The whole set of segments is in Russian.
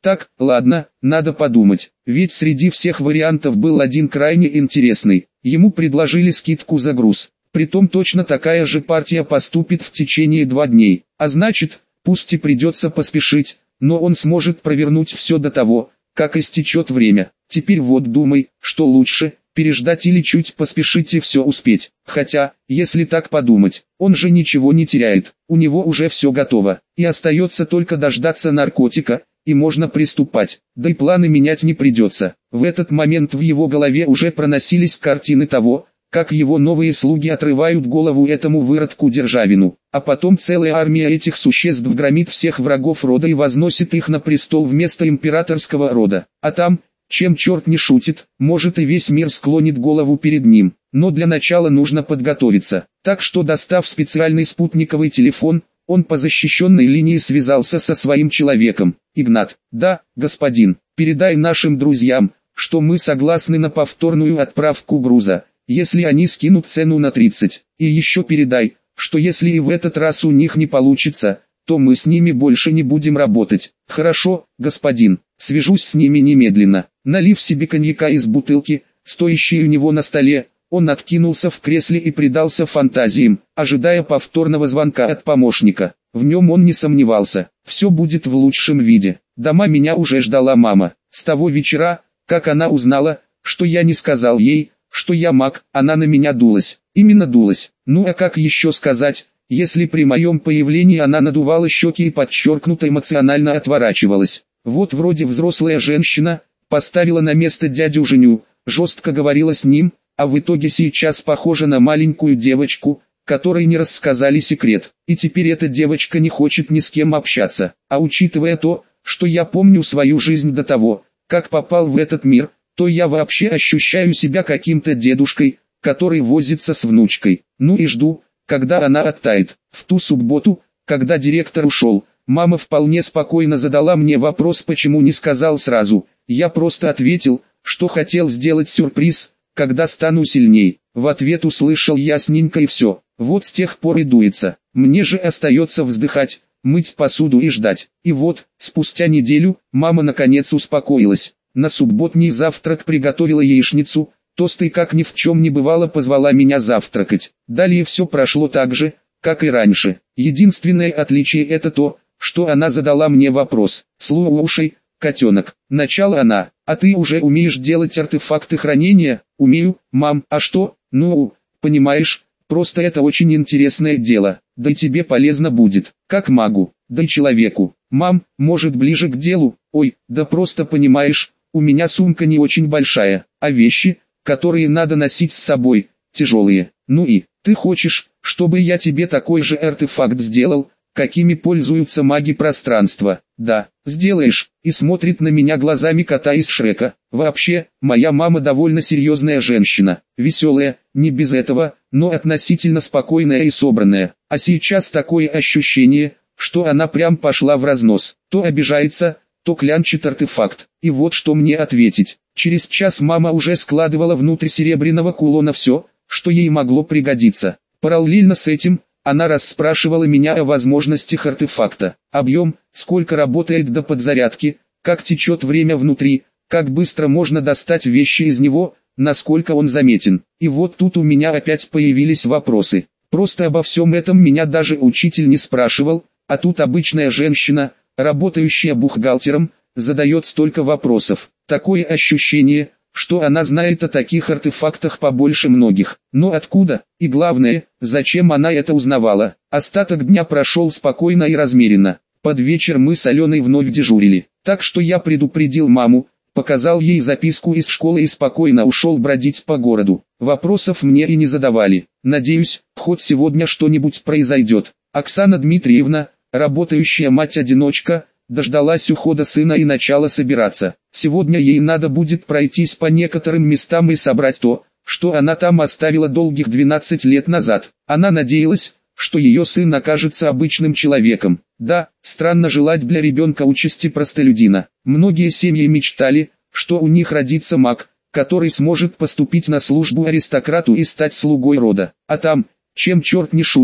Так, ладно, надо подумать, ведь среди всех вариантов был один крайне интересный. Ему предложили скидку за груз, притом точно такая же партия поступит в течение 2 дней, а значит, пусть и придется поспешить, но он сможет провернуть все до того, как истечет время. Теперь вот думай, что лучше, переждать или чуть поспешить и все успеть. Хотя, если так подумать, он же ничего не теряет, у него уже все готово, и остается только дождаться наркотика, и можно приступать, да и планы менять не придется. В этот момент в его голове уже проносились картины того, как его новые слуги отрывают голову этому выродку Державину, а потом целая армия этих существ громит всех врагов рода и возносит их на престол вместо императорского рода. А там, чем черт не шутит, может и весь мир склонит голову перед ним. Но для начала нужно подготовиться. Так что, достав специальный спутниковый телефон, он по защищенной линии связался со своим человеком. «Игнат, да, господин, передай нашим друзьям, что мы согласны на повторную отправку груза, если они скинут цену на 30. И еще передай, что если и в этот раз у них не получится, то мы с ними больше не будем работать». «Хорошо, господин, свяжусь с ними немедленно». Налив себе коньяка из бутылки, стоящей у него на столе, он откинулся в кресле и предался фантазиям, ожидая повторного звонка от помощника. В нем он не сомневался, все будет в лучшем виде. Дома меня уже ждала мама. С того вечера, как она узнала, что я не сказал ей, что я маг, она на меня дулась. Именно дулась. Ну а как еще сказать, если при моем появлении она надувала щеки и подчеркнуто эмоционально отворачивалась. Вот вроде взрослая женщина, поставила на место дядю Женю, жестко говорила с ним, а в итоге сейчас похожа на маленькую девочку, которой не рассказали секрет. И теперь эта девочка не хочет ни с кем общаться. А учитывая то, что я помню свою жизнь до того, как попал в этот мир, то я вообще ощущаю себя каким-то дедушкой, который возится с внучкой. Ну и жду, когда она оттает. В ту субботу, когда директор ушел, мама вполне спокойно задала мне вопрос, почему не сказал сразу. Я просто ответил, что хотел сделать сюрприз, когда стану сильней. В ответ услышал ясненько и все. Вот с тех пор и дуется. Мне же остается вздыхать, мыть посуду и ждать. И вот, спустя неделю, мама наконец успокоилась. На субботний завтрак приготовила яичницу, тосты, как ни в чем не бывало, позвала меня завтракать. Далее все прошло так же, как и раньше. Единственное отличие это то, что она задала мне вопрос. «Слушай, котенок», начала она, «а ты уже умеешь делать артефакты хранения?» «Умею, мам, а что?» «Ну, понимаешь, просто это очень интересное дело, да и тебе полезно будет, как магу, да и человеку». «Мам, может ближе к делу?» «Ой, да просто понимаешь, у меня сумка не очень большая, а вещи, которые надо носить с собой, тяжелые. Ну и, ты хочешь, чтобы я тебе такой же артефакт сделал, какими пользуются маги пространства?» «Да, сделаешь», и смотрит на меня глазами кота из Шрека. Вообще, моя мама довольно серьезная женщина, веселая, не без этого, но относительно спокойная и собранная. А сейчас такое ощущение, что она прям пошла в разнос. То обижается, то клянчит артефакт. И вот что мне ответить. Через час мама уже складывала внутрь серебряного кулона все, что ей могло пригодиться. Параллельно с этим, она расспрашивала меня о возможностях артефакта. Объем, сколько работает до подзарядки, как течет время внутри, как быстро можно достать вещи из него, насколько он заметен. И вот тут у меня опять появились вопросы. Просто обо всем этом меня даже учитель не спрашивал, а тут обычная женщина, работающая бухгалтером, задает столько вопросов. Такое ощущение, что она знает о таких артефактах побольше многих. Но откуда, и главное, зачем она это узнавала? Остаток дня прошел спокойно и размеренно. Под вечер мы с Аленой вновь дежурили. Так что я предупредил маму, показал ей записку из школы и спокойно ушел бродить по городу. Вопросов мне и не задавали. Надеюсь, хоть сегодня что-нибудь произойдет. Оксана Дмитриевна, работающая мать-одиночка, дождалась ухода сына и начала собираться. Сегодня ей надо будет пройтись по некоторым местам и собрать то, что она там оставила долгих 12 лет назад. Она надеялась, что ее сын окажется обычным человеком. Да, странно желать для ребенка участи простолюдина. Многие семьи мечтали, что у них родится маг, который сможет поступить на службу аристократу и стать слугой рода. А там, чем черт не шутит,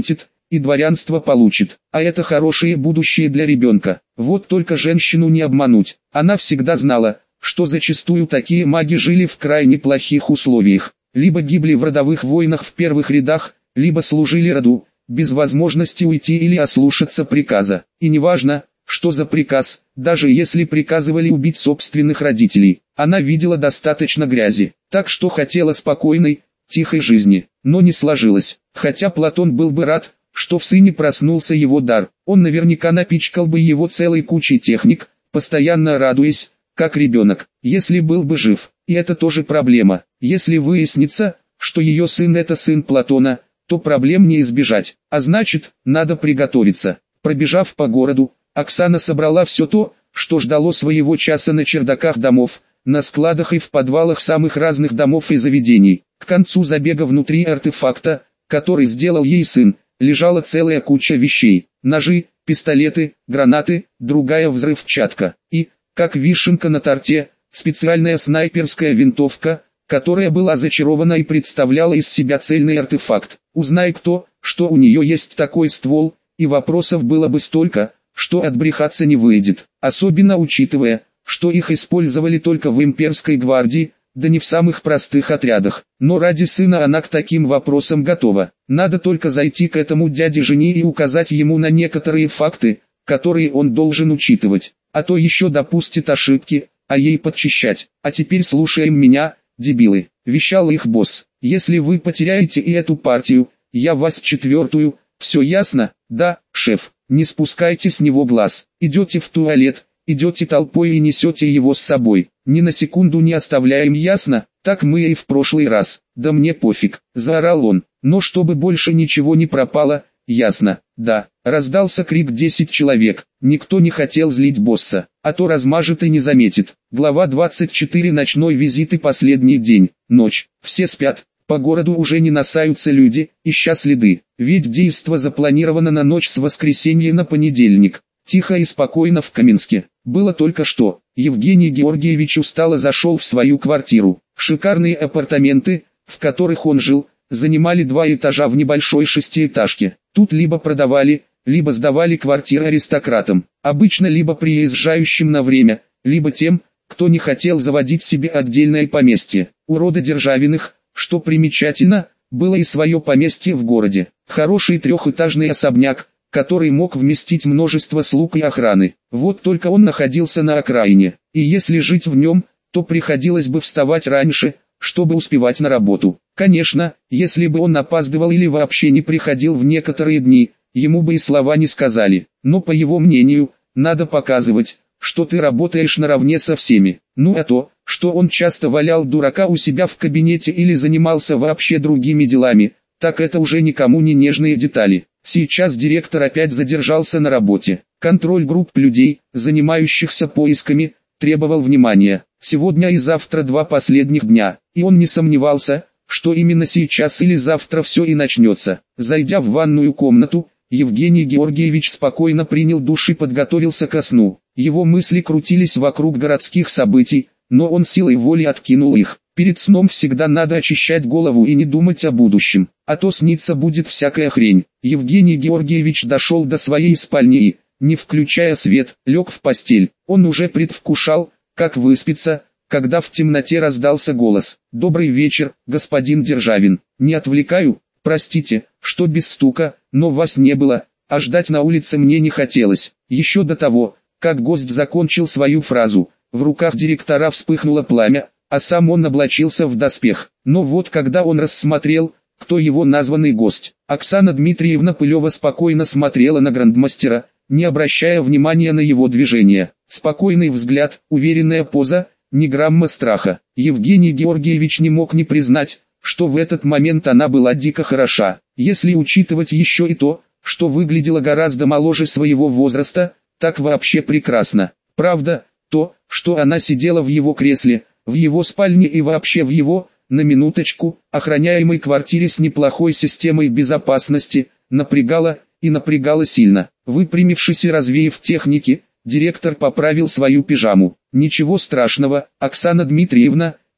и дворянство получит. А это хорошее будущее для ребенка. Вот только женщину не обмануть. Она всегда знала, что зачастую такие маги жили в крайне плохих условиях. Либо гибли в родовых войнах в первых рядах, либо служили роду, без возможности уйти или ослушаться приказа. И неважно, что за приказ, даже если приказывали убить собственных родителей, она видела достаточно грязи, так что хотела спокойной, тихой жизни, но не сложилось. Хотя Платон был бы рад, что в сыне проснулся его дар, он наверняка напичкал бы его целой кучей техник, постоянно радуясь, как ребенок, если был бы жив. И это тоже проблема. Если выяснится, что ее сын это сын Платона, то проблем не избежать, а значит, надо приготовиться. Пробежав по городу, Оксана собрала все то, что ждало своего часа на чердаках домов, на складах и в подвалах самых разных домов и заведений. К концу забега внутри артефакта, который сделал ей сын, лежала целая куча вещей: ножи, пистолеты, гранаты, другая взрывчатка и, как вишенка на торте, специальная снайперская винтовка, которая была зачарована и представляла из себя цельный артефакт. Узнай кто, что у нее есть такой ствол, и вопросов было бы столько, что отбрехаться не выйдет, особенно учитывая, что их использовали только в имперской гвардии, да не в самых простых отрядах. Но ради сына она к таким вопросам готова. Надо только зайти к этому дяде-жени и указать ему на некоторые факты, которые он должен учитывать, а то еще допустит ошибки, а ей подчищать. А теперь слушаем меня, дебилы, вещал их босс. Если вы потеряете и эту партию, я вас четвертую, все ясно? Да, шеф, не спускайте с него глаз. Идете в туалет, идете толпой и несете его с собой. Ни на секунду не оставляем, ясно? Так мы и в прошлый раз. Да мне пофиг, заорал он. Но чтобы больше ничего не пропало, ясно? Да. Раздался крик 10 человек. Никто не хотел злить босса, а то размажет и не заметит. Глава 24. Ночной визит и последний день. Ночь. Все спят. По городу уже не носаются люди, ища следы. Ведь действо запланировано на ночь с воскресенья на понедельник. Тихо и спокойно в Каменске. Было только что. Евгений Георгиевич устало зашел в свою квартиру. Шикарные апартаменты, в которых он жил, занимали 2 этажа в небольшой шестиэтажке. Тут либо продавали, либо сдавали квартиры аристократам. Обычно либо приезжающим на время, либо тем, кто не хотел заводить себе отдельное поместье. У рода Державиных, что примечательно, было и свое поместье в городе. Хороший трехэтажный особняк, который мог вместить множество слуг и охраны. Вот только он находился на окраине, и если жить в нем, то приходилось бы вставать раньше, чтобы успевать на работу. Конечно, если бы он опаздывал или вообще не приходил в некоторые дни, ему бы и слова не сказали. Но по его мнению, надо показывать, что ты работаешь наравне со всеми. Ну а то, что он часто валял дурака у себя в кабинете или занимался вообще другими делами, так это уже никому не нежные детали. Сейчас директор опять задержался на работе. Контроль групп людей, занимающихся поисками, требовал внимания. Сегодня и завтра 2 последних дня, и он не сомневался, что именно сейчас или завтра все и начнется. Зайдя в ванную комнату, Евгений Георгиевич спокойно принял душ и подготовился ко сну. Его мысли крутились вокруг городских событий, но он силой воли откинул их. Перед сном всегда надо очищать голову и не думать о будущем, а то снится будет всякая хрень. Евгений Георгиевич дошел до своей спальни и, не включая свет, лег в постель. Он уже предвкушал, как выспится, когда в темноте раздался голос. «Добрый вечер, господин Державин. Не отвлекаю? Простите, что без стука, но вас не было, а ждать на улице мне не хотелось». Еще до того, как гость закончил свою фразу, в руках директора вспыхнуло пламя, а сам он облачился в доспех. Но вот когда он рассмотрел, кто его названный гость, Оксана Дмитриевна Пылева спокойно смотрела на грандмастера, не обращая внимания на его движения. Спокойный взгляд, уверенная поза, ни грамма страха. Евгений Георгиевич не мог не признать, что в этот момент она была дико хороша. Если учитывать еще и то, что выглядела гораздо моложе своего возраста, так вообще прекрасно. Правда, то, что она сидела в его кресле, в его спальне и вообще в его, на минуточку, охраняемой квартире с неплохой системой безопасности, напрягало сильно. Выпрямившись и развеяв техники, директор поправил свою пижаму. «Ничего страшного, Оксана Дмитриевна,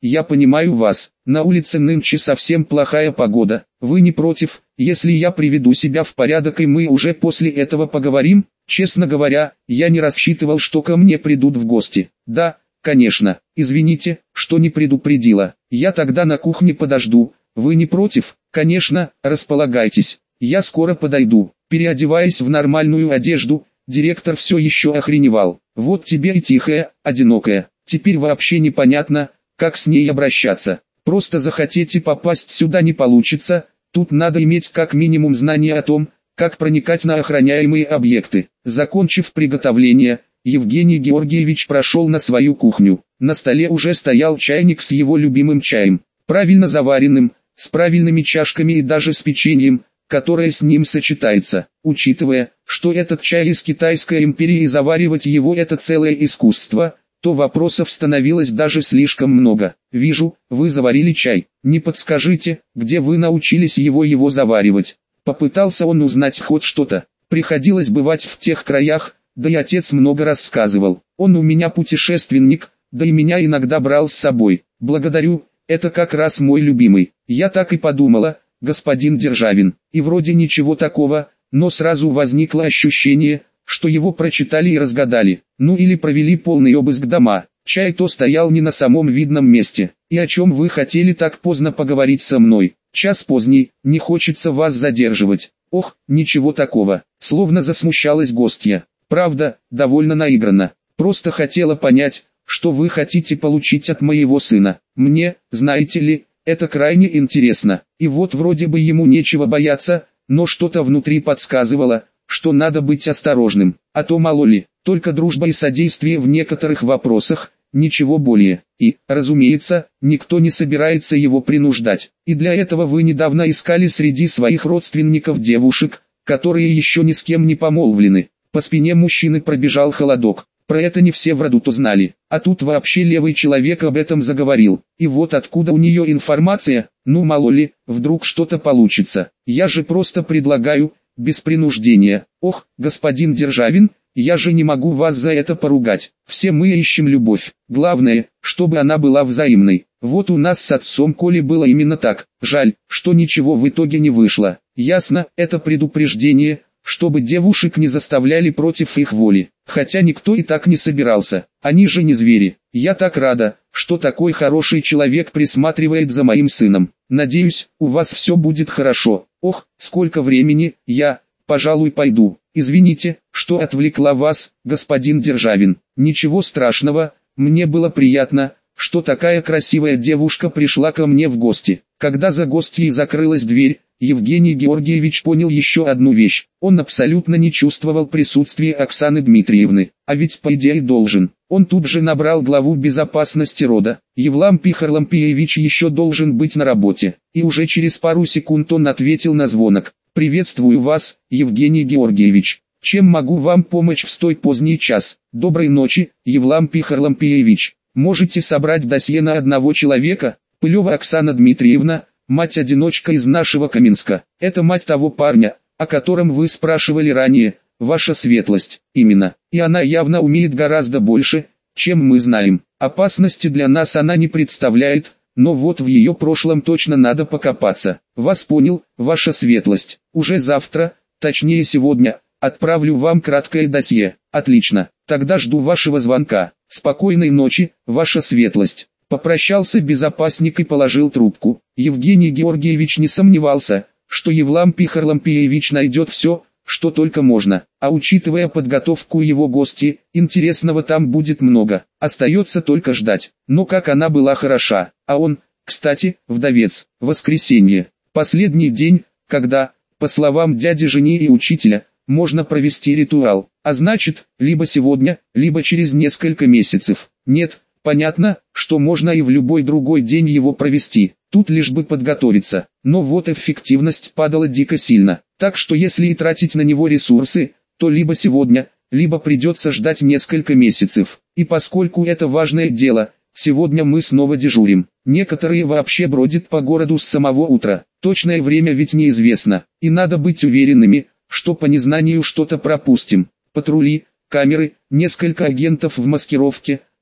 я понимаю вас. На улице нынче совсем плохая погода. Вы не против, если я приведу себя в порядок и мы уже после этого поговорим? Честно говоря, я не рассчитывал, что ко мне придут в гости. Да, конечно. Извините, что не предупредила. Я тогда на кухне подожду. Вы не против? Конечно, располагайтесь. Я скоро подойду. Переодеваясь в нормальную одежду, директор все еще охреневал. Вот тебе и тихая, одинокая. Теперь вообще непонятно, как с ней обращаться. Просто захотите попасть сюда не получится. Тут надо иметь как минимум знания о том, как проникать на охраняемые объекты. Закончив приготовление, Евгений Георгиевич прошел на свою кухню. На столе уже стоял чайник с его любимым чаем. Правильно заваренным, с правильными чашками и даже с печеньем, которое с ним сочетается. Учитывая, что этот чай из Китайской империи и заваривать его это целое искусство, то вопросов становилось даже слишком много. «Вижу, вы заварили чай. Не подскажите, где вы научились его заваривать?» Попытался он узнать хоть что-то. Приходилось бывать в тех краях, да и отец много рассказывал. Он у меня путешественник, да и меня иногда брал с собой. Благодарю, это как раз мой любимый. Я так и подумала, господин Державин. И вроде ничего такого, но сразу возникло ощущение, что его прочитали и разгадали. Ну или провели полный обыск дома. Чай то стоял не на самом видном месте. И о чем вы хотели так поздно поговорить со мной? Час поздний, не хочется вас задерживать. Ох, ничего такого. Словно засмущалась гостья. Правда, довольно наигранно. Просто хотела понять, что вы хотите получить от моего сына. Мне, знаете ли, это крайне интересно. И вот вроде бы ему нечего бояться, но что-то внутри подсказывало, что надо быть осторожным. А то мало ли, только дружба и содействие в некоторых вопросах, ничего более. И, разумеется, никто не собирается его принуждать. И для этого вы недавно искали среди своих родственников девушек, которые еще ни с кем не помолвлены. По спине мужчины пробежал холодок. Про это не все в роду-то знали. А тут вообще левый человек об этом заговорил. И вот откуда у нее информация, ну мало ли, вдруг что-то получится. Я же просто предлагаю, без принуждения. Ох, господин Державин, я же не могу вас за это поругать. Все мы ищем любовь. Главное, чтобы она была взаимной. Вот у нас с отцом Коли было именно так. Жаль, что ничего в итоге не вышло. Ясно, это предупреждение, чтобы девушек не заставляли против их воли. Хотя никто и так не собирался. Они же не звери. Я так рада, что такой хороший человек присматривает за моим сыном. Надеюсь, у вас все будет хорошо. Ох, сколько времени, я, пожалуй, пойду. Извините, что отвлекла вас, господин Державин. Ничего страшного, мне было приятно, что такая красивая девушка пришла ко мне в гости. Когда за гостьей закрылась дверь, Евгений Георгиевич понял еще одну вещь. Он абсолютно не чувствовал присутствия Оксаны Дмитриевны, а ведь по идее должен. Он тут же набрал главу безопасности рода. Евлампий Харлампиевич еще должен быть на работе. И уже через пару секунд он ответил на звонок. «Приветствую вас, Евгений Георгиевич. Чем могу вам помочь в столь поздний час? Доброй ночи, Евлампий Харлампиевич. Можете собрать досье на одного человека? Пылева Оксана Дмитриевна, мать-одиночка из нашего Каменска. Это мать того парня, о котором вы спрашивали ранее, ваша светлость. Именно. И она явно умеет гораздо больше, чем мы знаем. Опасности для нас она не представляет, но вот в ее прошлом точно надо покопаться. Вас понял, ваша светлость. Уже завтра, точнее сегодня, отправлю вам краткое досье. Отлично. Тогда жду вашего звонка. Спокойной ночи, ваша светлость». Попрощался безопасник и положил трубку. Евгений Георгиевич не сомневался, что Евлампий Харлампиевич найдет все, что только можно. А учитывая подготовку его гости, интересного там будет много. Остается только ждать. Но как она была хороша. А он, кстати, вдовец. Воскресенье. Последний день, когда, по словам дяди жени и учителя, можно провести ритуал. А значит, либо сегодня, либо через несколько месяцев. Нет, понятно, что можно и в любой другой день его провести. Тут лишь бы подготовиться. Но вот эффективность падала дико сильно. Так что если и тратить на него ресурсы, то либо сегодня, либо придется ждать несколько месяцев. И поскольку это важное дело, сегодня мы снова дежурим. Некоторые вообще бродят по городу с самого утра. Точное время ведь неизвестно. И надо быть уверенными, что по незнанию что-то пропустим. Патрули, камеры, несколько агентов в маскировке,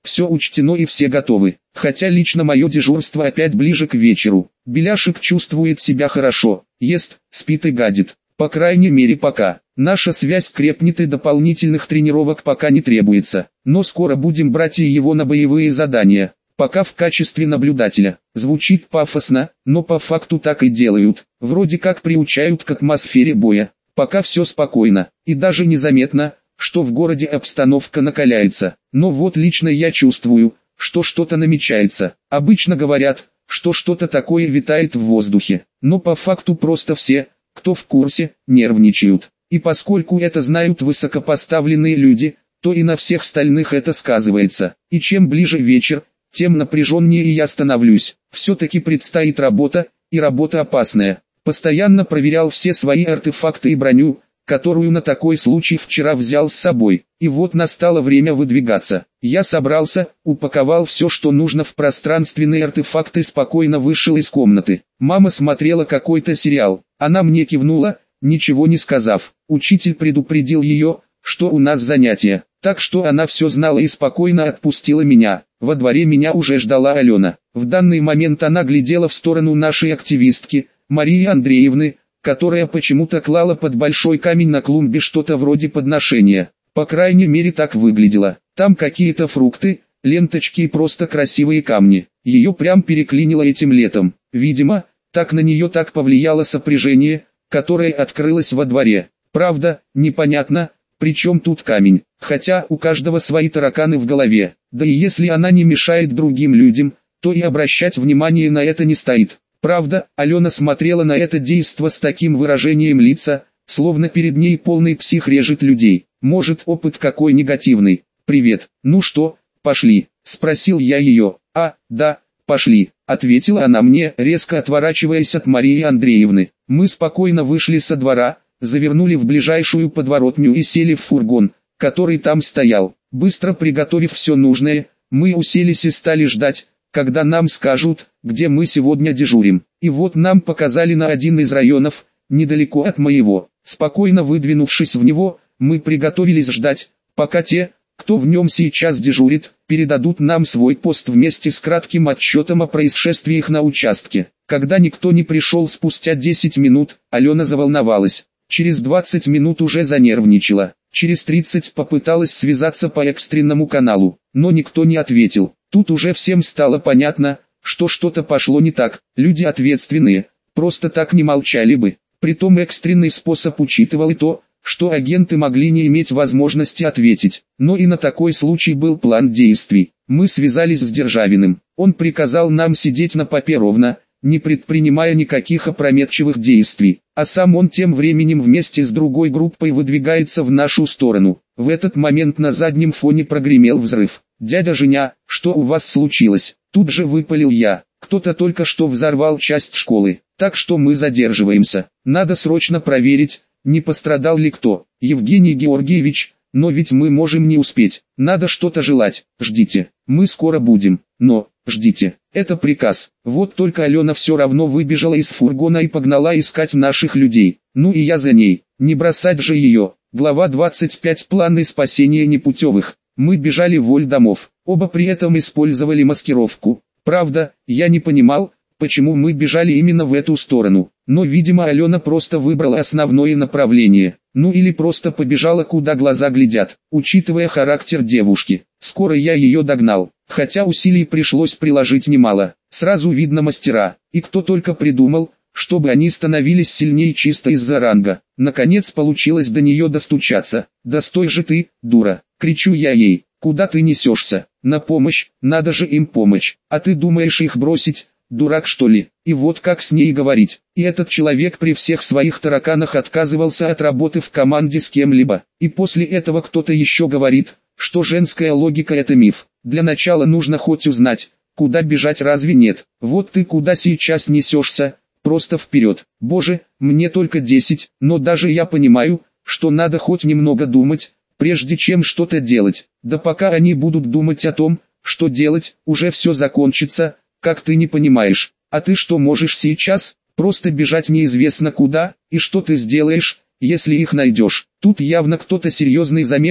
Все учтено и все готовы. Хотя лично мое дежурство опять ближе к вечеру. Беляшек чувствует себя хорошо, ест, спит и гадит. По крайней мере пока. Наша связь крепнет и дополнительных тренировок пока не требуется. Но скоро будем брать и его на боевые задания. Пока в качестве наблюдателя. Звучит пафосно, но по факту так и делают. Вроде как приучают к атмосфере боя. Пока все спокойно. И даже незаметно, что в городе обстановка накаляется. Но вот лично я чувствую, что что-то намечается. Обычно говорят, что что-то такое витает в воздухе. Но по факту просто все, кто в курсе, нервничают. И поскольку это знают высокопоставленные люди, то и на всех остальных это сказывается. И чем ближе вечер, тем напряженнее я становлюсь. Все-таки предстоит работа, и работа опасная. Постоянно проверял все свои артефакты и броню, которую на такой случай вчера взял с собой. И вот настало время выдвигаться. Я собрался, упаковал все, что нужно в пространственные артефакты и спокойно вышел из комнаты. Мама смотрела какой-то сериал. Она мне кивнула, ничего не сказав. Учитель предупредил ее, что у нас занятия. Так что она все знала и спокойно отпустила меня. Во дворе меня уже ждала Алена. В данный момент она глядела в сторону нашей активистки, Марии Андреевны, которая почему-то клала под большой камень на клумбе что-то вроде подношения. По крайней мере так выглядело. Там какие-то фрукты, ленточки и просто красивые камни. Ее прям переклинило этим летом. Видимо, так на нее так повлияло сопряжение, которое открылось во дворе. Правда, непонятно, при чем тут камень. Хотя у каждого свои тараканы в голове. Да и если она не мешает другим людям, то и обращать внимание на это не стоит. Правда, Алена смотрела на это действо с таким выражением лица, словно перед ней полный псих режет людей. Может, опыт какой негативный. «Привет, ну что, пошли?» – спросил я ее. «А, да, пошли», – ответила она мне, резко отворачиваясь от Марии Андреевны. Мы спокойно вышли со двора, завернули в ближайшую подворотню и сели в фургон, который там стоял. Быстро приготовив все нужное, мы уселись и стали ждать, когда нам скажут, где мы сегодня дежурим. И вот нам показали на один из районов, недалеко от моего. Спокойно выдвинувшись в него, мы приготовились ждать, пока те, кто в нем сейчас дежурит, передадут нам свой пост вместе с кратким отчетом о происшествиях на участке. Когда никто не пришел спустя 10 минут, Алена заволновалась. Через 20 минут уже занервничала. Через 30 попыталась связаться по экстренному каналу, но никто не ответил. Тут уже всем стало понятно, что что-то пошло не так. Люди ответственные, просто так не молчали бы. Притом экстренный способ учитывал и то, что агенты могли не иметь возможности ответить. Но и на такой случай был план действий. Мы связались с Державиным. Он приказал нам сидеть на попе ровно, не предпринимая никаких опрометчивых действий. А сам он тем временем вместе с другой группой выдвигается в нашу сторону. В этот момент на заднем фоне прогремел взрыв. «Дядя Женя, что у вас случилось?» Тут же выпалил я. «Кто-то только что взорвал часть школы, так что мы задерживаемся. Надо срочно проверить, не пострадал ли кто. Евгений Георгиевич, но ведь мы можем не успеть. Надо что-то желать. Ждите, мы скоро будем. Но, ждите, это приказ». Вот только Алена все равно выбежала из фургона и погнала искать наших людей. Ну и я за ней, не бросать же ее. Глава 25. Планы спасения непутевых. Мы бежали вдоль домов, оба при этом использовали маскировку. Правда, я не понимал, почему мы бежали именно в эту сторону. Но видимо Алена просто выбрала основное направление. Ну или просто побежала куда глаза глядят, учитывая характер девушки. Скоро я ее догнал, хотя усилий пришлось приложить немало. Сразу видно мастера, и кто только придумал, чтобы они становились сильнее чисто из-за ранга. Наконец получилось до нее достучаться. «Да стой же ты, дура!» — кричу я ей. «Куда ты несешься? На помощь, надо же им помочь. А ты думаешь их бросить? Дурак что ли?» И вот как с ней говорить. И этот человек при всех своих тараканах отказывался от работы в команде с кем-либо. И после этого кто-то еще говорит, что женская логика — это миф. Для начала нужно хоть узнать, куда бежать, разве нет? Вот ты куда сейчас несешься? Просто вперед. Боже, мне только 10, но даже я понимаю, что надо хоть немного думать, прежде чем что-то делать. Да пока они будут думать о том, что делать, уже все закончится, как ты не понимаешь. А ты что можешь сейчас? Просто бежать неизвестно куда, и что ты сделаешь, если их найдешь? Тут явно кто-то серьезный замешан,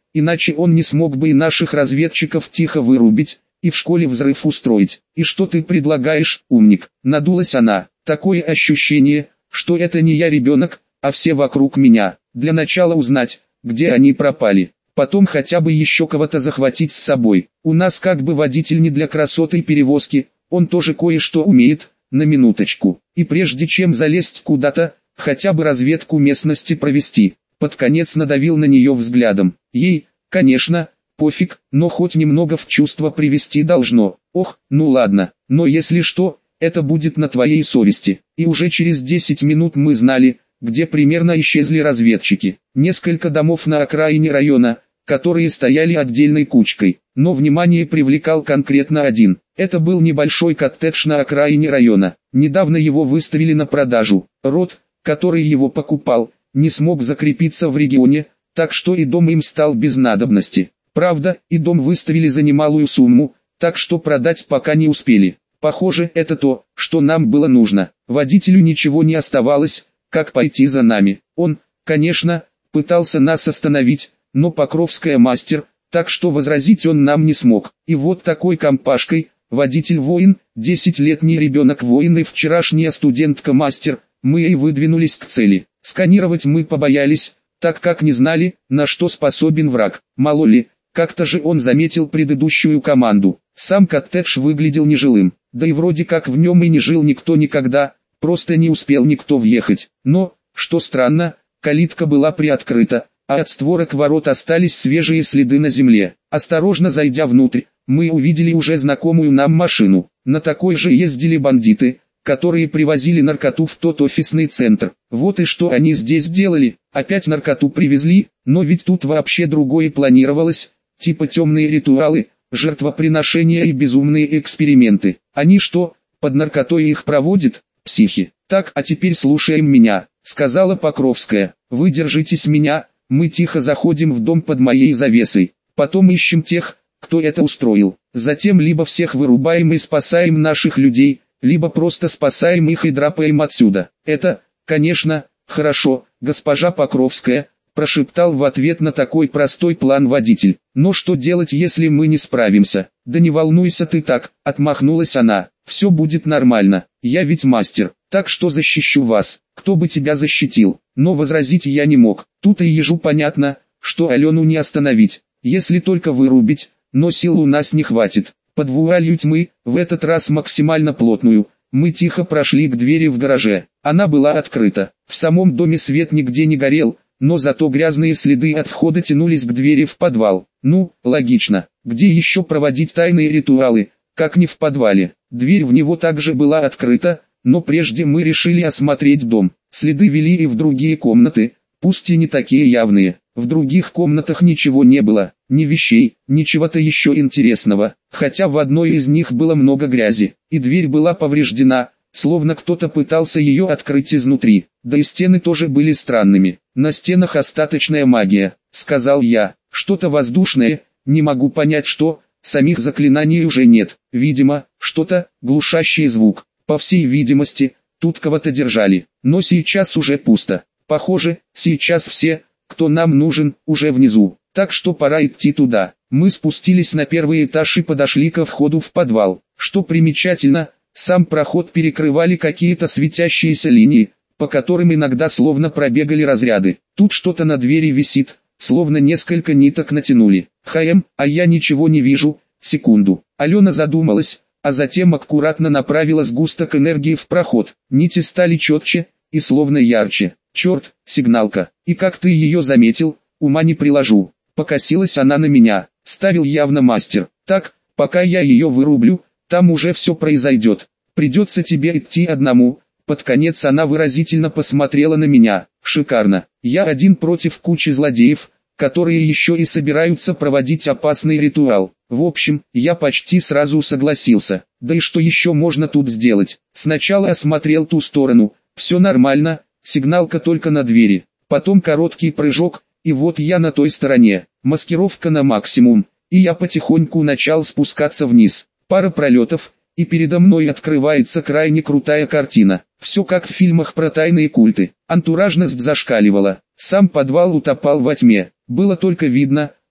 иначе он не смог бы и наших разведчиков тихо вырубить, и в школе взрыв устроить. И что ты предлагаешь, умник? Надулась она. Такое ощущение, что это не я ребенок, а все вокруг меня. Для начала узнать, где они пропали. Потом хотя бы еще кого-то захватить с собой. У нас как бы водитель не для красоты и перевозки, он тоже кое-что умеет, на минуточку. И прежде чем залезть куда-то, хотя бы разведку местности провести. Под конец надавил на нее взглядом. Ей, конечно, пофиг, но хоть немного в чувство привести должно. Ох, ну ладно, но если что, это будет на твоей совести. И уже через 10 минут мы знали, где примерно исчезли разведчики. Несколько домов на окраине района, которые стояли отдельной кучкой, но внимание привлекал конкретно один. Это был небольшой коттедж на окраине района. Недавно его выставили на продажу. Род, который его покупал, не смог закрепиться в регионе, так что и дом им стал без надобности. Правда, и дом выставили за немалую сумму, так что продать пока не успели. Похоже, это то, что нам было нужно. Водителю ничего не оставалось, как пойти за нами. Он, конечно, пытался нас остановить, но Покровская мастер, так что возразить он нам не смог. И вот такой компашкой, водитель-воин, 10-летний ребенок-воин и вчерашняя студентка-мастер, мы и выдвинулись к цели. Сканировать мы побоялись, так как не знали, на что способен враг. Мало ли, как-то же он заметил предыдущую команду. Сам коттедж выглядел нежилым, да и вроде как в нем и не жил никто никогда, просто не успел никто въехать. Но, что странно, калитка была приоткрыта, а от створок ворот остались свежие следы на земле. Осторожно зайдя внутрь, мы увидели уже знакомую нам машину. На такой же ездили бандиты, которые привозили наркоту в тот офисный центр. Вот и что они здесь делали. Опять наркоту привезли, но ведь тут вообще другое планировалось, типа темные ритуалы, жертвоприношения и безумные эксперименты. Они что, под наркотой их проводят? Психи. Так, а теперь слушаем меня, сказала Покровская. Вы держитесь меня, мы тихо заходим в дом под моей завесой. Потом ищем тех, кто это устроил. Затем либо всех вырубаем и спасаем наших людей, либо просто спасаем их и драпаем отсюда. Это, конечно, хорошо, госпожа Покровская, прошептал в ответ на такой простой план водитель. Но что делать, если мы не справимся? Да не волнуйся ты так, отмахнулась она. Все будет нормально, я ведь мастер, так что защищу вас. Кто бы тебя защитил? Но возразить я не мог. Тут и ежу понятно, что Алену не остановить, если только вырубить, но сил у нас не хватит. Под вуалью тьмы, в этот раз максимально плотную, мы тихо прошли к двери в гараже. Она была открыта. В самом доме свет нигде не горел, но зато грязные следы от входа тянулись к двери в подвал. Ну, логично. Где еще проводить тайные ритуалы, как не в подвале? Дверь в него также была открыта, но прежде мы решили осмотреть дом. Следы вели и в другие комнаты, пусть и не такие явные. В других комнатах ничего не было, ни вещей, ничего-то еще интересного, хотя в одной из них было много грязи, и дверь была повреждена, словно кто-то пытался ее открыть изнутри, да и стены тоже были странными. На стенах остаточная магия, сказал я, что-то воздушное, не могу понять что, самих заклинаний уже нет, видимо, что-то, глушащий звук, по всей видимости, тут кого-то держали, но сейчас уже пусто, похоже, сейчас все, кто нам нужен, уже внизу, так что пора идти туда. Мы спустились на первый этаж и подошли ко входу в подвал. Что примечательно, сам проход перекрывали какие-то светящиеся линии, по которым иногда словно пробегали разряды. Тут что-то на двери висит, словно несколько ниток натянули. А я ничего не вижу, секунду. Алена задумалась, а затем аккуратно направила сгусток энергии в проход. Нити стали четче и словно ярче. Черт, сигналка. И как ты ее заметил, ума не приложу. Покосилась она на меня. Ставил явно мастер. Так, пока я ее вырублю, там уже все произойдет. Придется тебе идти одному. Под конец она выразительно посмотрела на меня. Шикарно. Я один против кучи злодеев, которые еще и собираются проводить опасный ритуал. В общем, я почти сразу согласился. Да и что еще можно тут сделать? Сначала осмотрел ту сторону. Все нормально. Сигналка только на двери, потом короткий прыжок, и вот я на той стороне, маскировка на максимум, и я потихоньку начал спускаться вниз. Пара пролетов, и передо мной открывается крайне крутая картина. Все как в фильмах про тайные культы. Антуражность зашкаливала, сам подвал утопал во тьме. Было только видно,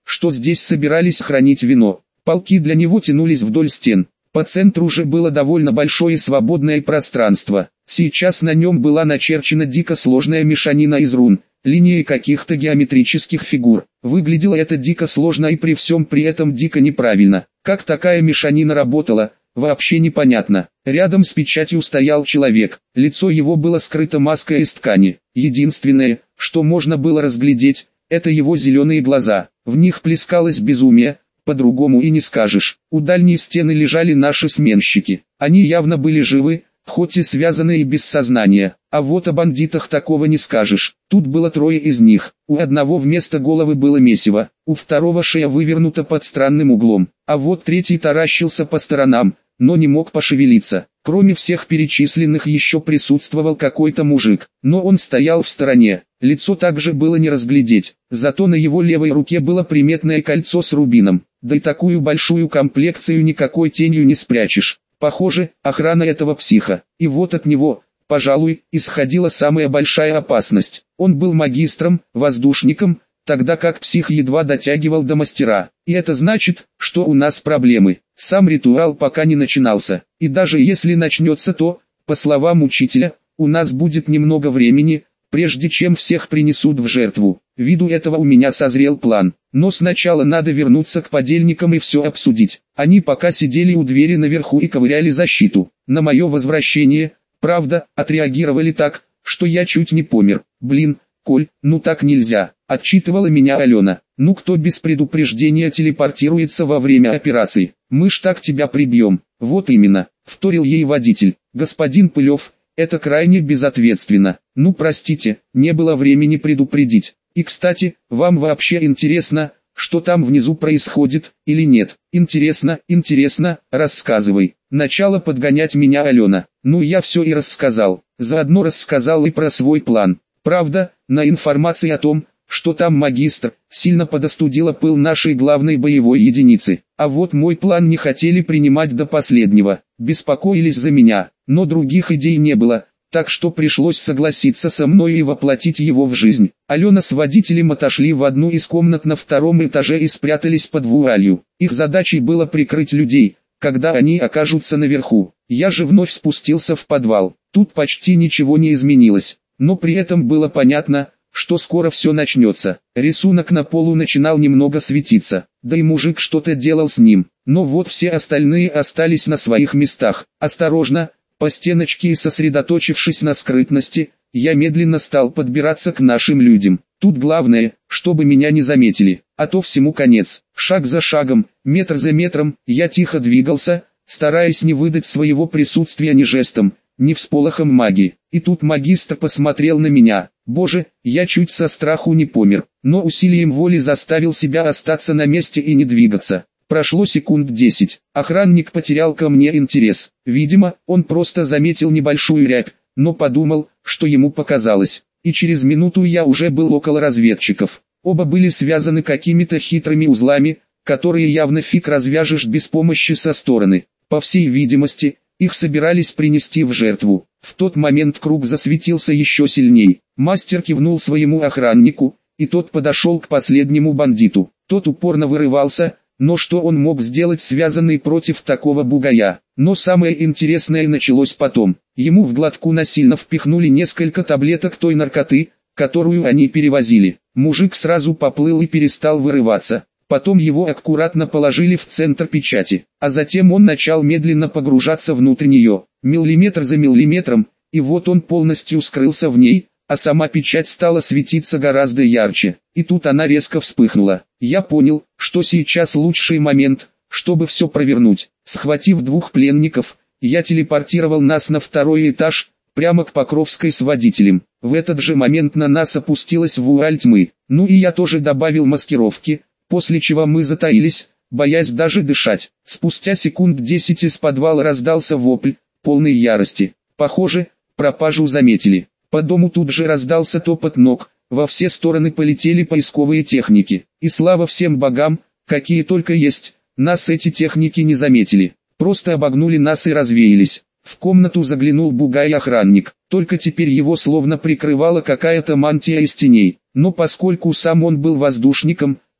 что здесь собирались хранить вино. Полки для него тянулись вдоль стен. По центру же было довольно большое свободное пространство. Сейчас на нем была начерчена дико сложная мешанина из рун, линии каких-то геометрических фигур. Выглядело это дико сложно и при всем при этом дико неправильно. Как такая мешанина работала, вообще непонятно. Рядом с печатью стоял человек. Лицо его было скрыто маской из ткани. Единственное, что можно было разглядеть, это его зеленые глаза. В них плескалось безумие, по-другому и не скажешь. У дальней стены лежали наши сменщики. Они явно были живы, хоть и связаны и без сознания. А вот о бандитах такого не скажешь. Тут было трое из них. У одного вместо головы было месиво, у второго шея вывернута под странным углом. А вот третий таращился по сторонам, но не мог пошевелиться. Кроме всех перечисленных еще присутствовал какой-то мужик, но он стоял в стороне. Лицо также было не разглядеть, зато на его левой руке было приметное кольцо с рубином. Да и такую большую комплекцию никакой тенью не спрячешь. Похоже, охрана этого психа. И вот от него, пожалуй, исходила самая большая опасность. Он был магистром, воздушником, тогда как псих едва дотягивал до мастера. И это значит, что у нас проблемы. Сам ритуал пока не начинался. И даже если начнется, то, по словам учителя, у нас будет немного времени, прежде чем всех принесут в жертву. Ввиду этого у меня созрел план. Но сначала надо вернуться к подельникам и все обсудить. Они пока сидели у двери наверху и ковыряли защиту. На мое возвращение, правда, отреагировали так, что я чуть не помер. Блин, Коль, ну так нельзя, отчитывала меня Алена. Ну кто без предупреждения телепортируется во время операции? Мы ж так тебя прибьем. Вот именно, вторил ей водитель. Господин Пылев, это крайне безответственно. Ну простите, не было времени предупредить. И кстати, вам вообще интересно, что там внизу происходит, или нет? Интересно, рассказывай. Начала подгонять меня Алена. Ну я все и рассказал. Заодно рассказал и про свой план. Правда, на информации о том, что там магистр, сильно подостудила пыл нашей главной боевой единицы. А вот мой план не хотели принимать до последнего, беспокоились за меня, но других идей не было, так что пришлось согласиться со мной и воплотить его в жизнь. Алена с водителем отошли в одну из комнат на втором этаже и спрятались под вуалью. Их задачей было прикрыть людей, когда они окажутся наверху. Я же вновь спустился в подвал. Тут почти ничего не изменилось, но при этом было понятно, что скоро все начнется. Рисунок на полу начинал немного светиться, да и мужик что-то делал с ним. Но вот все остальные остались на своих местах. Осторожно, по стеночке и сосредоточившись на скрытности, я медленно стал подбираться к нашим людям. Тут главное, чтобы меня не заметили, а то всему конец. Шаг за шагом, метр за метром, я тихо двигался, стараясь не выдать своего присутствия ни жестом, ни всполохом магии. И тут магистр посмотрел на меня. Боже, я чуть со страху не помер, но усилием воли заставил себя остаться на месте и не двигаться. Прошло секунд 10. Охранник потерял ко мне интерес. Видимо, он просто заметил небольшую рябь, но подумал, что ему показалось. И через минуту я уже был около разведчиков. Оба были связаны какими-то хитрыми узлами, которые явно фиг развяжешь без помощи со стороны. По всей видимости, их собирались принести в жертву. В тот момент круг засветился еще сильней. Мастер кивнул своему охраннику, и тот подошел к последнему бандиту. Тот упорно вырывался, но что он мог сделать связанный против такого бугая? Но самое интересное началось потом. Ему в глотку насильно впихнули несколько таблеток той наркоты, которую они перевозили. Мужик сразу поплыл и перестал вырываться. Потом его аккуратно положили в центр печати, а затем он начал медленно погружаться внутрь нее, миллиметр за миллиметром, и вот он полностью скрылся в ней, а сама печать стала светиться гораздо ярче, и тут она резко вспыхнула. Я понял, что сейчас лучший момент, чтобы все провернуть. Схватив двух пленников, я телепортировал нас на второй этаж, прямо к Покровской с водителем. В этот же момент на нас опустилась вуаль тьмы, ну и я тоже добавил маскировки, после чего мы затаились, боясь даже дышать. Спустя секунд 10 из подвала раздался вопль, полный ярости. Похоже, пропажу заметили. По дому тут же раздался топот ног, во все стороны полетели поисковые техники. И слава всем богам, какие только есть, нас эти техники не заметили. Просто обогнули нас и развеялись. В комнату заглянул бугай-охранник, только теперь его словно прикрывала какая-то мантия из теней. Но поскольку сам он был воздушником,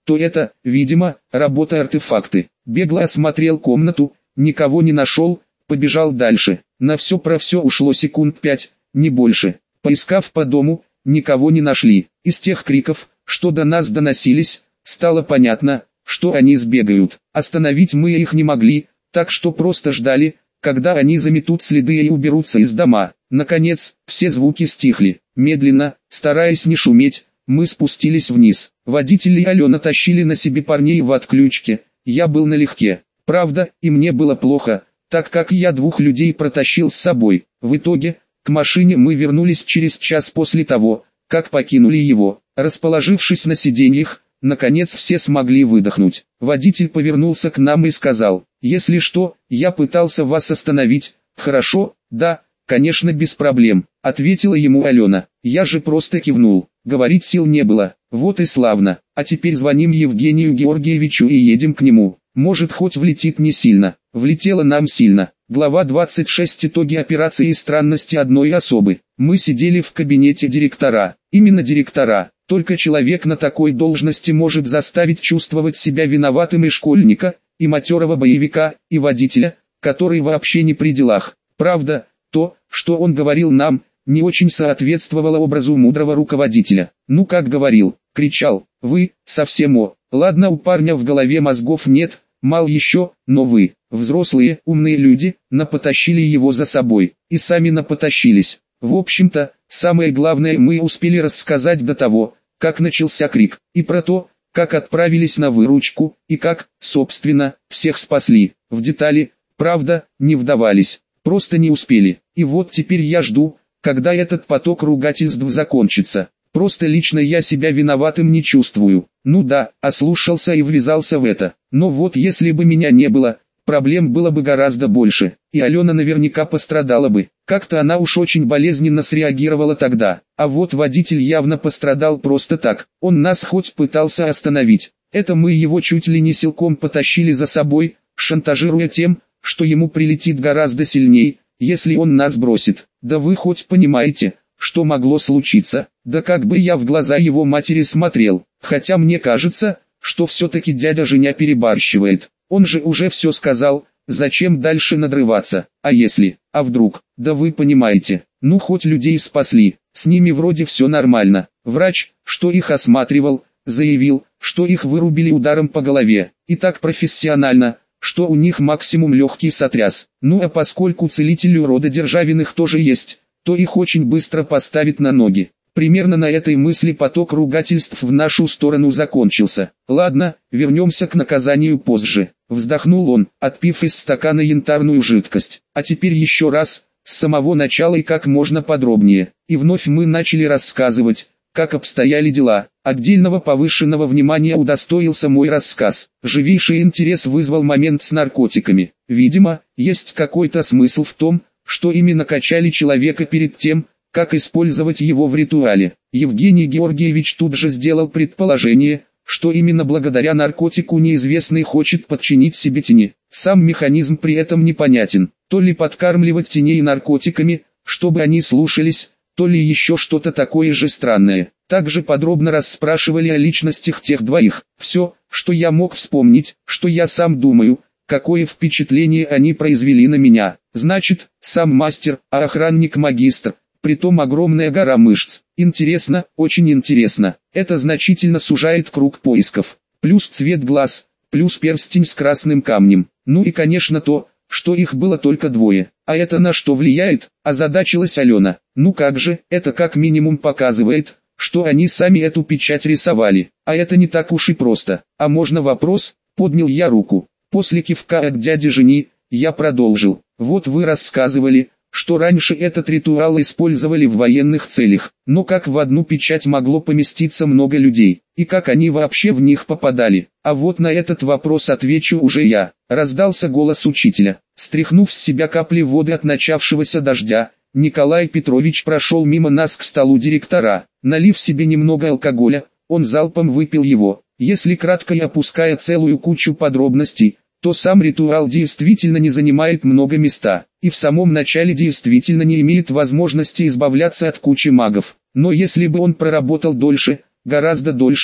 то это, видимо, работа артефакты. Бегло осмотрел комнату, никого не нашел, побежал дальше. На все про все ушло секунд 5, не больше. Поискав по дому, никого не нашли. Из тех криков, что до нас доносились, стало понятно, что они сбегают. Остановить мы их не могли, так что просто ждали, когда они заметут следы и уберутся из дома. Наконец, все звуки стихли. Медленно, стараясь не шуметь, мы спустились вниз. Водитель и Алена тащили на себе парней в отключке. Я был налегке. Правда, и мне было плохо, так как я 2 людей протащил с собой. В итоге, к машине мы вернулись через час после того, как покинули его. Расположившись на сиденьях, наконец все смогли выдохнуть. Водитель повернулся к нам и сказал: «Если что, я пытался вас остановить». «Хорошо, да, конечно, без проблем», — ответила ему Алена. Я же просто кивнул. Говорить сил не было. Вот и славно. А теперь звоним Евгению Георгиевичу и едем к нему. Может, хоть влетит не сильно. Влетело нам сильно. Глава 26. Итоги операции и странности одной особы. Мы сидели в кабинете директора. Именно директора. Только человек на такой должности может заставить чувствовать себя виноватым и школьника, и матерого боевика, и водителя, который вообще не при делах. Правда, то, что он говорил нам, не очень соответствовало образу мудрого руководителя. Ну как говорил, кричал: «Вы, совсем ладно, у парня в голове мозгов нет, мал еще, но вы, взрослые, умные люди, напотащили его за собой, и сами напотащились». В общем-то, самое главное мы успели рассказать до того, как начался крик, и про то, как отправились на выручку, и как, собственно, всех спасли. В детали, правда, не вдавались, просто не успели. И вот теперь я жду, когда этот поток ругательств закончится. Просто лично я себя виноватым не чувствую. Ну да, ослушался и ввязался в это. Но вот если бы меня не было, проблем было бы гораздо больше. И Алена наверняка пострадала бы. Как-то она уж очень болезненно среагировала тогда. А вот водитель явно пострадал просто так. Он нас хоть пытался остановить. Это мы его чуть ли не силком потащили за собой, шантажируя тем, что ему прилетит гораздо сильнее, если он нас бросит. Да вы хоть понимаете, что могло случиться? Да как бы я в глаза его матери смотрел. Хотя мне кажется, что все-таки дядя Женя перебарщивает. Он же уже все сказал, зачем дальше надрываться? А если, а вдруг? Да вы понимаете, ну хоть людей спасли, с ними вроде все нормально. Врач, что их осматривал, заявил, что их вырубили ударом по голове. И так профессионально, что у них максимум легкий сотряс. Ну а поскольку целитель у рода Державиных тоже есть, то их очень быстро поставит на ноги. Примерно на этой мысли поток ругательств в нашу сторону закончился. Ладно, вернемся к наказанию позже. Вздохнул он, отпив из стакана янтарную жидкость. А теперь еще раз, с самого начала и как можно подробнее. И вновь мы начали рассказывать, как обстояли дела. Отдельного повышенного внимания удостоился мой рассказ. Живейший интерес вызвал момент с наркотиками. Видимо, есть какой-то смысл в том, что именно качали человека перед тем, как использовать его в ритуале. Евгений Георгиевич тут же сделал предположение, что именно благодаря наркотику неизвестный хочет подчинить себе тени. Сам механизм при этом непонятен. То ли подкармливать теней наркотиками, чтобы они слушались, то ли еще что-то такое же странное. Также подробно расспрашивали о личностях тех двоих. Все, что я мог вспомнить, что я сам думаю, какое впечатление они произвели на меня. Значит, сам мастер, а охранник магистр. Притом огромная гора мышц. Интересно, очень интересно. Это значительно сужает круг поисков. Плюс цвет глаз, плюс перстень с красным камнем. Ну и конечно то, что их было только 2. А это на что влияет? Озадачилась Алена. Ну как же, это как минимум показывает, что они сами эту печать рисовали. А это не так уж и просто. А можно вопрос? Поднял я руку. После кивка от дяди Жени, я продолжил. Вот вы рассказывали, что раньше этот ритуал использовали в военных целях, но как в одну печать могло поместиться много людей, и как они вообще в них попадали. А вот на этот вопрос отвечу уже я. Раздался голос учителя. Стряхнув с себя капли воды от начавшегося дождя, Николай Петрович прошел мимо нас к столу директора. Налив себе немного алкоголя, он залпом выпил его. Если кратко и опуская целую кучу подробностей, то сам ритуал действительно не занимает много места, и в самом начале действительно не имеет возможности избавляться от кучи магов. Но если бы он проработал дольше, гораздо дольше,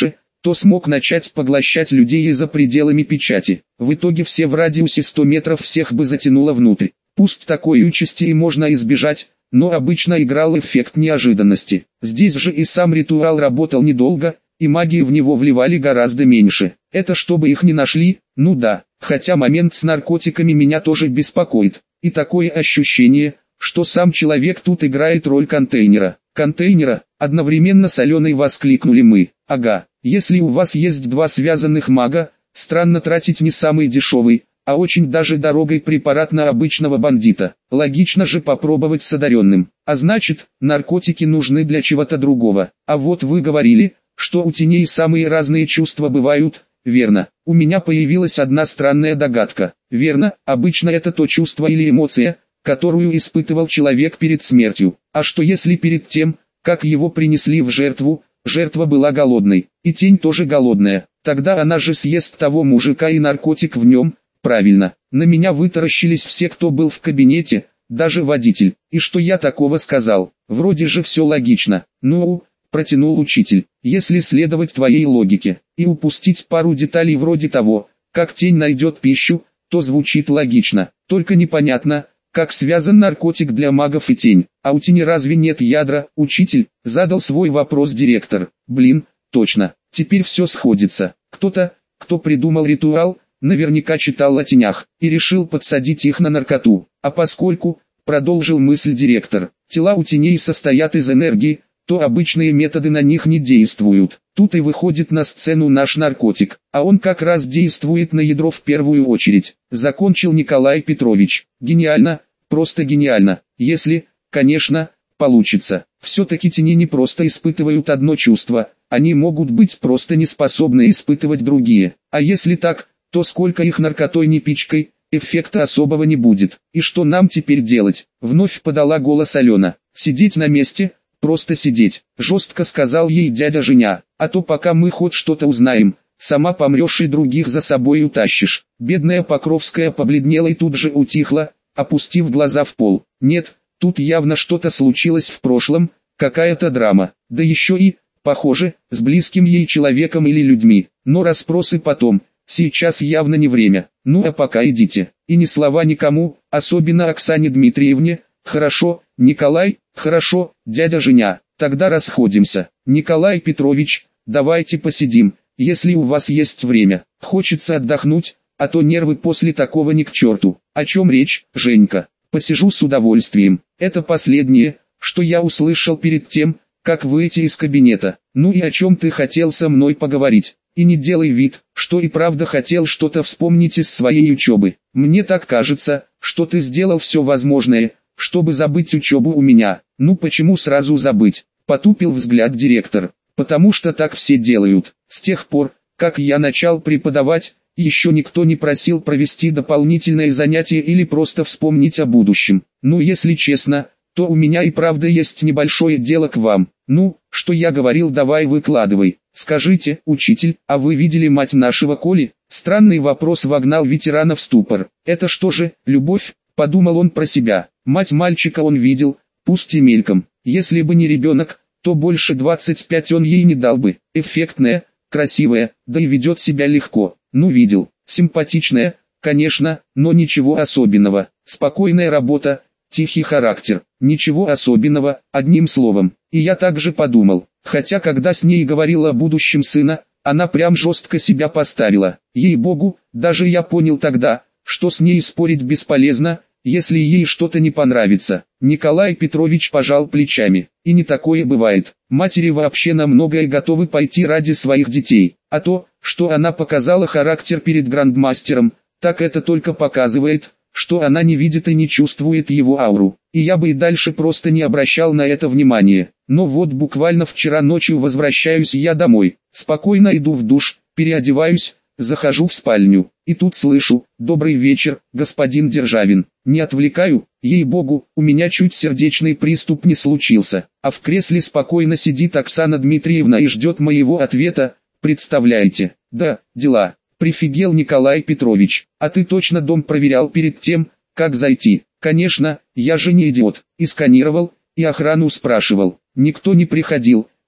то смог начать поглощать людей и за пределами печати. В итоге все в радиусе 100 метров всех бы затянуло внутрь. Пусть такой участи и можно избежать, но обычно играл эффект неожиданности. Здесь же и сам ритуал работал недолго, и магии в него вливали гораздо меньше. Это чтобы их не нашли, ну да, хотя момент с наркотиками меня тоже беспокоит. И такое ощущение, что сам человек тут играет роль контейнера. Контейнера, одновременно с Аленой воскликнули мы. Ага, если у вас есть два связанных мага, странно тратить не самый дешевый, а очень даже дорогой препарат на обычного бандита. Логично же попробовать с одаренным. А значит, наркотики нужны для чего-то другого. А вот вы говорили, что у теней самые разные чувства бывают, верно. У меня появилась одна странная догадка. Верно, обычно это то чувство или эмоция, которую испытывал человек перед смертью. А что если перед тем, как его принесли в жертву, жертва была голодной, и тень тоже голодная? Тогда она же съест того мужика и наркотик в нем, правильно. На меня вытаращились все, кто был в кабинете, даже водитель. И что я такого сказал? Вроде же все логично. Ну, протянул учитель, если следовать твоей логике, и упустить пару деталей вроде того, как тень найдет пищу, то звучит логично. Только непонятно, как связан наркотик для магов и тень. А у тени разве нет ядра, учитель? Задал свой вопрос директор. Блин, точно, теперь все сходится. Кто-то, кто придумал ритуал, наверняка читал о тенях, и решил подсадить их на наркоту. А поскольку, продолжил мысль директор, тела у теней состоят из энергии, то обычные методы на них не действуют. Тут и выходит на сцену наш наркотик, а он как раз действует на ядро в первую очередь. Закончил Николай Петрович. Гениально, просто гениально, если, конечно, получится. Все-таки тени не просто испытывают одно чувство, они могут быть просто не способны испытывать другие. А если так, то сколько их наркотой не пичкой, эффекта особого не будет. И что нам теперь делать? Вновь подала голос Алена. Сидеть на месте? Просто сидеть, жестко сказал ей дядя Женя, а то пока мы хоть что-то узнаем, сама помрешь и других за собой утащишь. Бедная Покровская побледнела и тут же утихла, опустив глаза в пол. Нет, тут явно что-то случилось в прошлом, какая-то драма, да еще и, похоже, с близким ей человеком или людьми. Но расспросы потом, сейчас явно не время. Ну а пока идите, и ни слова никому, особенно Оксане Дмитриевне. Хорошо, Николай, хорошо, дядя Женя, тогда расходимся. Николай Петрович, давайте посидим, если у вас есть время. Хочется отдохнуть, а то нервы после такого ни к черту. О чем речь, Женька? Посижу с удовольствием. Это последнее, что я услышал перед тем, как выйти из кабинета. Ну и о чем ты хотел со мной поговорить? И не делай вид, что и правда хотел что-то вспомнить из своей учебы. Мне так кажется, что ты сделал все возможное, чтобы забыть учебу у меня. Ну почему сразу забыть? Потупил взгляд директор. Потому что так все делают. С тех пор, как я начал преподавать, еще никто не просил провести дополнительное занятие или просто вспомнить о будущем. Ну если честно, то у меня и правда есть небольшое дело к вам. Ну, что я говорил, давай выкладывай. Скажите, учитель, а вы видели мать нашего Коли? Странный вопрос вогнал ветерана в ступор. Это что же, любовь? Подумал он про себя. Мать мальчика он видел, пусть и мельком. Если бы не ребенок, то больше 25 он ей не дал бы. Эффектная, красивая, да и ведет себя легко. Ну видел. Симпатичная, конечно, но ничего особенного. Спокойная работа, тихий характер. Ничего особенного, одним словом. И я также подумал. Хотя когда с ней говорил о будущем сына, она прям жестко себя поставила. Ей-богу, даже я понял тогда, что с ней спорить бесполезно, если ей что-то не понравится. Николай Петрович пожал плечами. И не такое бывает. Матери вообще на многое готовы пойти ради своих детей. А то, что она показала характер перед грандмастером, так это только показывает, что она не видит и не чувствует его ауру. И я бы и дальше просто не обращал на это внимания. Но вот буквально вчера ночью возвращаюсь я домой. Спокойно иду в душ, переодеваюсь, захожу в спальню. И тут слышу: «Добрый вечер, господин Державин». Не отвлекаю, ей-богу, у меня чуть сердечный приступ не случился. А в кресле спокойно сидит Оксана Дмитриевна и ждет моего ответа. Представляете? Да, дела. Прифигел Николай Петрович. А ты точно дом проверял перед тем, как зайти? Конечно, я же не идиот. И сканировал, и охрану спрашивал. Никто не приходил,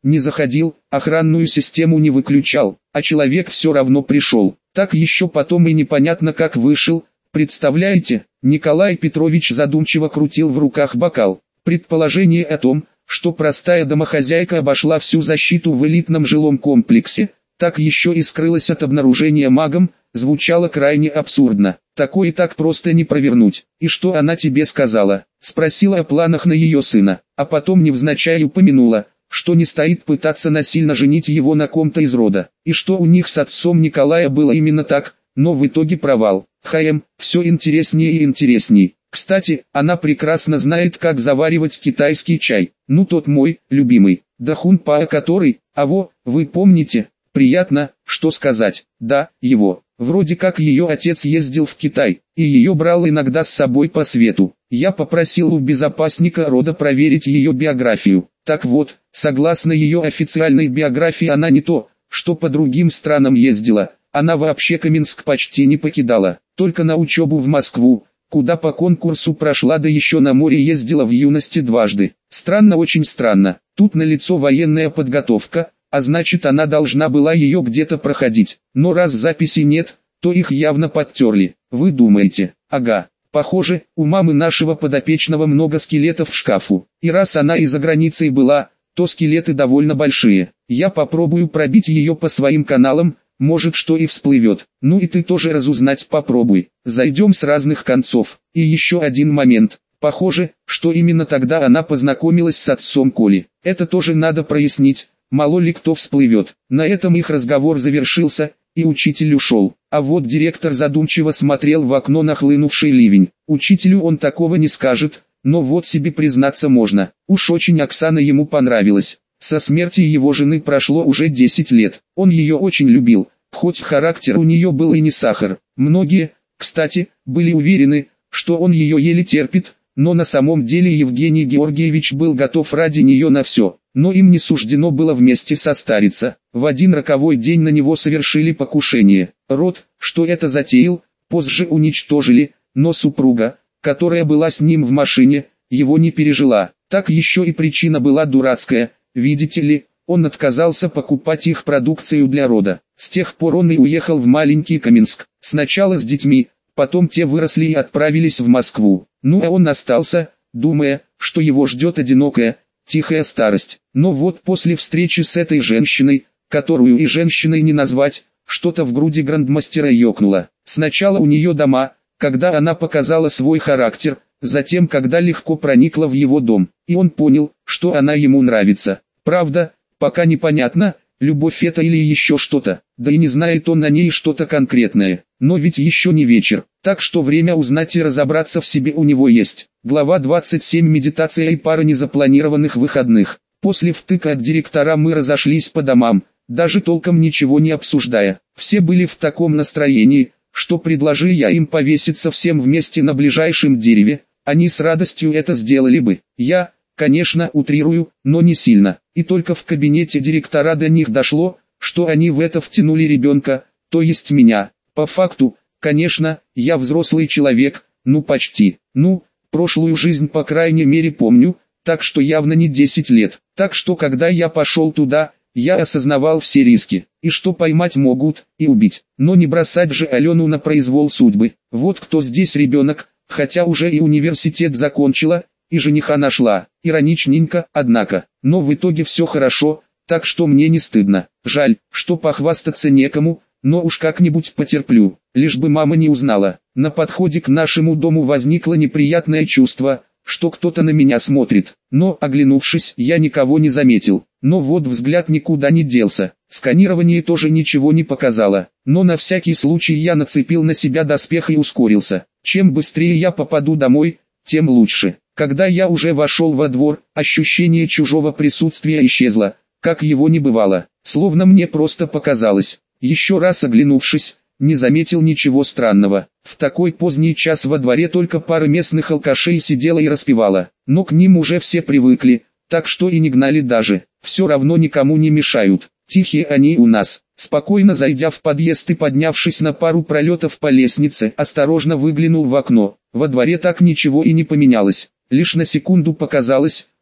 не заходил, охранную систему не выключал, а человек все равно пришел. Так еще потом и непонятно как вышел. Представляете, Николай Петрович задумчиво крутил в руках бокал. Предположение о том, что простая домохозяйка обошла всю защиту в элитном жилом комплексе, так еще и скрылась от обнаружения магом, звучало крайне абсурдно. Такое так просто не провернуть. «И что она тебе сказала?» — спросила о планах на ее сына, а потом невзначай упомянула, что не стоит пытаться насильно женить его на ком-то из рода, и что у них с отцом Николая было именно так, но в итоге провал. Все интереснее и интересней. Кстати, она прекрасно знает, как заваривать китайский чай. Ну тот мой, любимый, Дахун Паа который, вы помните? Приятно, что сказать. Да, его. Вроде как ее отец ездил в Китай, и ее брал иногда с собой по свету. Я попросил у безопасника рода проверить ее биографию. Так вот, согласно ее официальной биографии она не то, что по другим странам ездила. Она вообще Каменск почти не покидала, только на учебу в Москву, куда по конкурсу прошла, да еще на море ездила в юности дважды. Странно, очень странно. Тут налицо военная подготовка, а значит она должна была ее где-то проходить. Но раз записей нет, то их явно подтерли. Вы думаете? Ага. Похоже, у мамы нашего подопечного много скелетов в шкафу. И раз она и за границей была, то скелеты довольно большие. Я попробую пробить ее по своим каналам. Может, что и всплывет. Ну и ты тоже разузнать попробуй. Зайдем с разных концов. И еще один момент. Похоже, что именно тогда она познакомилась с отцом Коли. Это тоже надо прояснить. Мало ли кто всплывет. На этом их разговор завершился, и учитель ушел. А вот директор задумчиво смотрел в окно на хлынувший ливень. Учителю он такого не скажет, но вот себе признаться можно. Уж очень Оксана ему понравилась. Со смерти его жены прошло уже 10 лет. Он ее очень любил, хоть характер у нее был и не сахар. Многие, кстати, были уверены, что он ее еле терпит, но на самом деле Евгений Георгиевич был готов ради нее на все. Но им не суждено было вместе состариться. В один роковой день на него совершили покушение. Род, что это затеял, позже уничтожили, но супруга, которая была с ним в машине, его не пережила. Так еще и причина была дурацкая. Видите ли, он отказался покупать их продукцию для рода. С тех пор он и уехал в маленький Каменск. Сначала с детьми, потом те выросли и отправились в Москву. Ну а он остался, думая, что его ждет одинокая, тихая старость. Но вот после встречи с этой женщиной, которую и женщиной не назвать, что-то в груди грандмастера ёкнуло. Сначала у нее дома, когда она показала свой характер, затем когда легко проникла в его дом, и он понял, что она ему нравится. Правда, пока непонятно, любовь это или еще что-то, да и не знает он о ней что-то конкретное. Но ведь еще не вечер, так что время узнать и разобраться в себе у него есть. Глава 27. Медитация и пара незапланированных выходных. После втыка от директора мы разошлись по домам, даже толком ничего не обсуждая. Все были в таком настроении, что предложи я им повеситься всем вместе на ближайшем дереве, они с радостью это сделали бы. Я, конечно, утрирую, но не сильно. И только в кабинете директора до них дошло, что они в это втянули ребенка, то есть меня. По факту, конечно, я взрослый человек, ну почти. Прошлую жизнь по крайней мере помню, так что явно не 10 лет. Так что когда я пошел туда, я осознавал все риски, и что поймать могут, и убить. Но не бросать же Алену на произвол судьбы. Вот кто здесь ребенок, хотя уже и университет закончила, и жениха нашла. Ироничненько, однако. Но в итоге все хорошо, так что мне не стыдно. Жаль, что похвастаться некому, но уж как-нибудь потерплю, лишь бы мама не узнала. На подходе к нашему дому возникло неприятное чувство, что кто-то на меня смотрит. Но, оглянувшись, я никого не заметил. Но вот взгляд никуда не делся. Сканирование тоже ничего не показало. Но на всякий случай я нацепил на себя доспех и ускорился. Чем быстрее я попаду домой, тем лучше. Когда я уже вошел во двор, ощущение чужого присутствия исчезло, как его не бывало, словно мне просто показалось. Еще раз оглянувшись, не заметил ничего странного. В такой поздний час во дворе только пара местных алкашей сидела и распевала, но к ним уже все привыкли, так что и не гнали даже, все равно никому не мешают. Тихие они у нас. Спокойно зайдя в подъезд и поднявшись на пару пролетов по лестнице, осторожно выглянул в окно. Во дворе так ничего и не поменялось. Лишь на секунду показалось,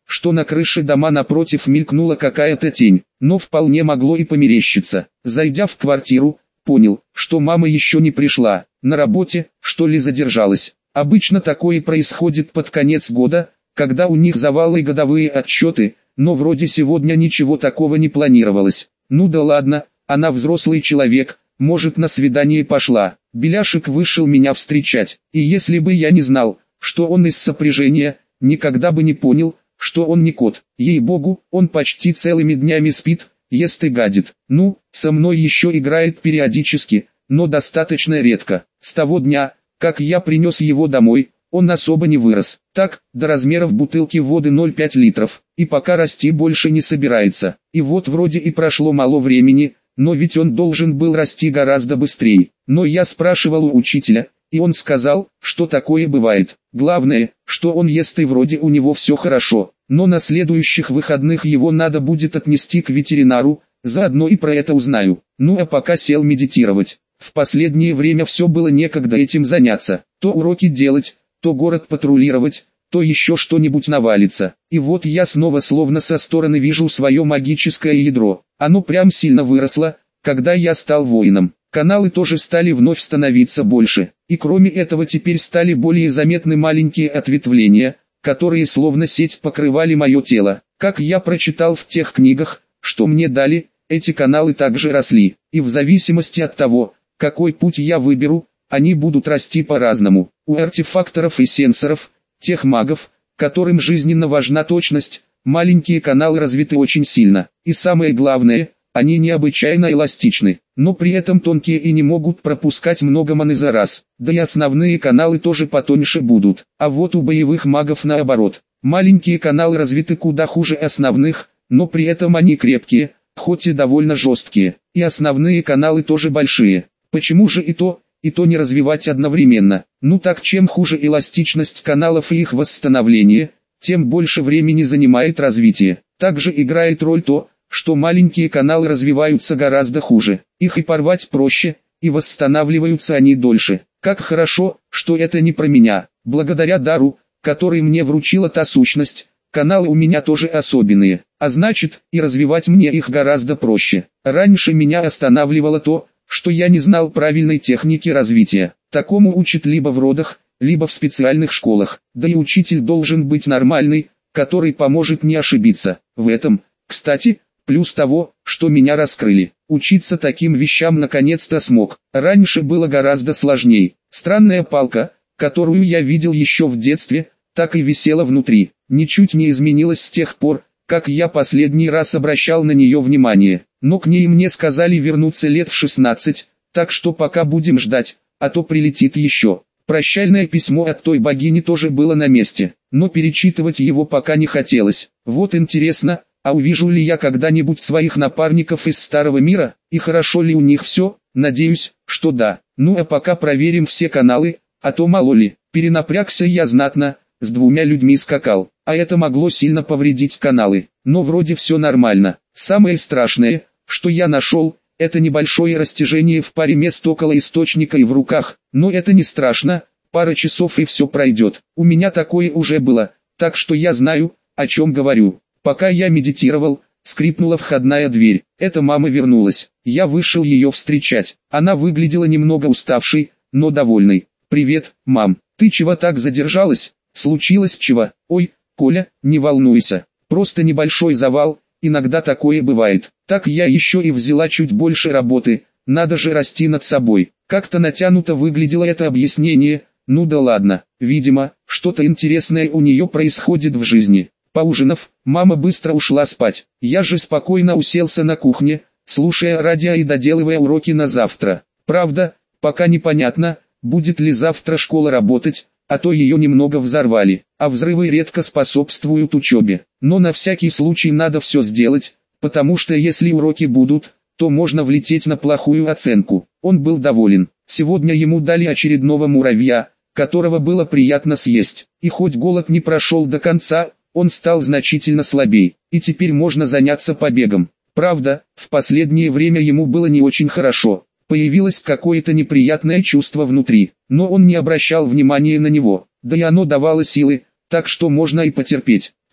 что на крыше дома напротив мелькнула какая-то тень, но вполне могло и померещиться. Зайдя в квартиру, понял, что мама еще не пришла, на работе, что ли, задержалась. Обычно такое происходит под конец года, когда у них завалы и годовые отчеты, но вроде сегодня ничего такого не планировалось. Ну да ладно, она взрослый человек, может, на свидание пошла. Беляшек вышел меня встречать, и если бы я не знал, что он из сопряжения, никогда бы не понял, что он не кот. Ей-богу, он почти целыми днями спит, ест и гадит. Ну, со мной еще играет периодически, но достаточно редко. С того дня, как я принес его домой, он особо не вырос. Так, до размеров бутылки воды 0,5 литров, и пока расти больше не собирается. И вот вроде и прошло мало времени, но ведь он должен был расти гораздо быстрее. Но я спрашивал у учителя, и он сказал, что такое бывает. Главное, что он ест и вроде у него все хорошо, но на следующих выходных его надо будет отнести к ветеринару, заодно и про это узнаю. Ну а пока сел медитировать. В последнее время все было некогда этим заняться, то уроки делать, то город патрулировать, то еще что-нибудь навалится. И вот я снова словно со стороны вижу свое магическое ядро. Оно прям сильно выросло, когда я стал воином. Каналы тоже стали вновь становиться больше. И кроме этого теперь стали более заметны маленькие ответвления, которые словно сеть покрывали мое тело. Как я прочитал в тех книгах, что мне дали, эти каналы также росли. И в зависимости от того, какой путь я выберу, они будут расти по-разному. У артефакторов и сенсоров, тех магов, которым жизненно важна точность, маленькие каналы развиты очень сильно. И самое главное, они необычайно эластичны, но при этом тонкие и не могут пропускать много маны за раз. Да и основные каналы тоже потоньше будут. А вот у боевых магов наоборот. Маленькие каналы развиты куда хуже основных, но при этом они крепкие, хоть и довольно жесткие. И основные каналы тоже большие. Почему же и то не развивать одновременно? Ну так, чем хуже эластичность каналов и их восстановление, тем больше времени занимает развитие. Также играет роль то, что маленькие каналы развиваются гораздо хуже. Их и порвать проще, и восстанавливаются они дольше. Как хорошо, что это не про меня. Благодаря дару, который мне вручила та сущность, каналы у меня тоже особенные. А значит, и развивать мне их гораздо проще. Раньше меня останавливало то, что я не знал правильной техники развития. Такому учат либо в родах, либо в специальных школах. Да и учитель должен быть нормальный, который поможет не ошибиться. В этом, кстати, плюс того, что меня раскрыли. Учиться таким вещам наконец-то смог. Раньше было гораздо сложнее. Странная палка, которую я видел еще в детстве, так и висела внутри. Ничуть не изменилась с тех пор, как я последний раз обращал на нее внимание. Но к ней мне сказали вернуться лет в 16, так что пока будем ждать, а то прилетит еще. Прощальное письмо от той богини тоже было на месте, но перечитывать его пока не хотелось. Вот интересно, а увижу ли я когда-нибудь своих напарников из Старого Мира, и хорошо ли у них все? Надеюсь, что да. Ну а пока проверим все каналы, а то мало ли. Перенапрягся я знатно, с 2 людьми скакал, а это могло сильно повредить каналы. Но вроде все нормально. Самое страшное, что я нашел, это небольшое растяжение в паре мест около источника и в руках. Но это не страшно, пара часов и все пройдет. У меня такое уже было, так что я знаю, о чем говорю. Пока я медитировал, скрипнула входная дверь. Это мама вернулась. Я вышел ее встречать. Она выглядела немного уставшей, но довольной. «Привет, мам. Ты чего так задержалась? Случилось чего?» «Ой, Коля, не волнуйся. Просто небольшой завал, иногда такое бывает. Так я еще и взяла чуть больше работы, надо же расти над собой». Как-то натянуто выглядело это объяснение. Ну да ладно, видимо, что-то интересное у нее происходит в жизни. Поужинав, мама быстро ушла спать. Я же спокойно уселся на кухне, слушая радио и доделывая уроки на завтра. Правда, пока непонятно, будет ли завтра школа работать, а то ее немного взорвали, а взрывы редко способствуют учебе. Но на всякий случай надо все сделать, потому что если уроки будут, то можно влететь на плохую оценку. Он был доволен. Сегодня ему дали очередного муравья, которого было приятно съесть. И хоть голод не прошел до конца, он стал значительно слабей, и теперь можно заняться побегом. Правда, в последнее время ему было не очень хорошо. Появилось какое-то неприятное чувство внутри, но он не обращал внимания на него, да и оно давало силы, так что можно и потерпеть.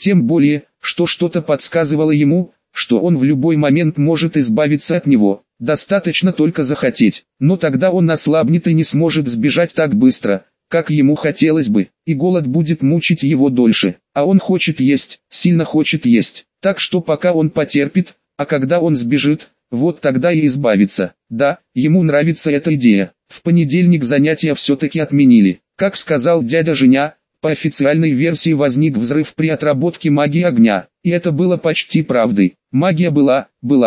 Тем более, что что-то подсказывало ему, что он в любой момент может избавиться от него. Достаточно только захотеть, но тогда он ослабнет и не сможет сбежать так быстро, как ему хотелось бы, и голод будет мучить его дольше. А он хочет есть, сильно хочет есть, так что пока он потерпит, а когда он сбежит, вот тогда и избавится. Да, ему нравится эта идея. В понедельник занятия все-таки отменили. Как сказал дядя Женя, по официальной версии возник взрыв при отработке магии огня. И это было почти правдой. Магия была,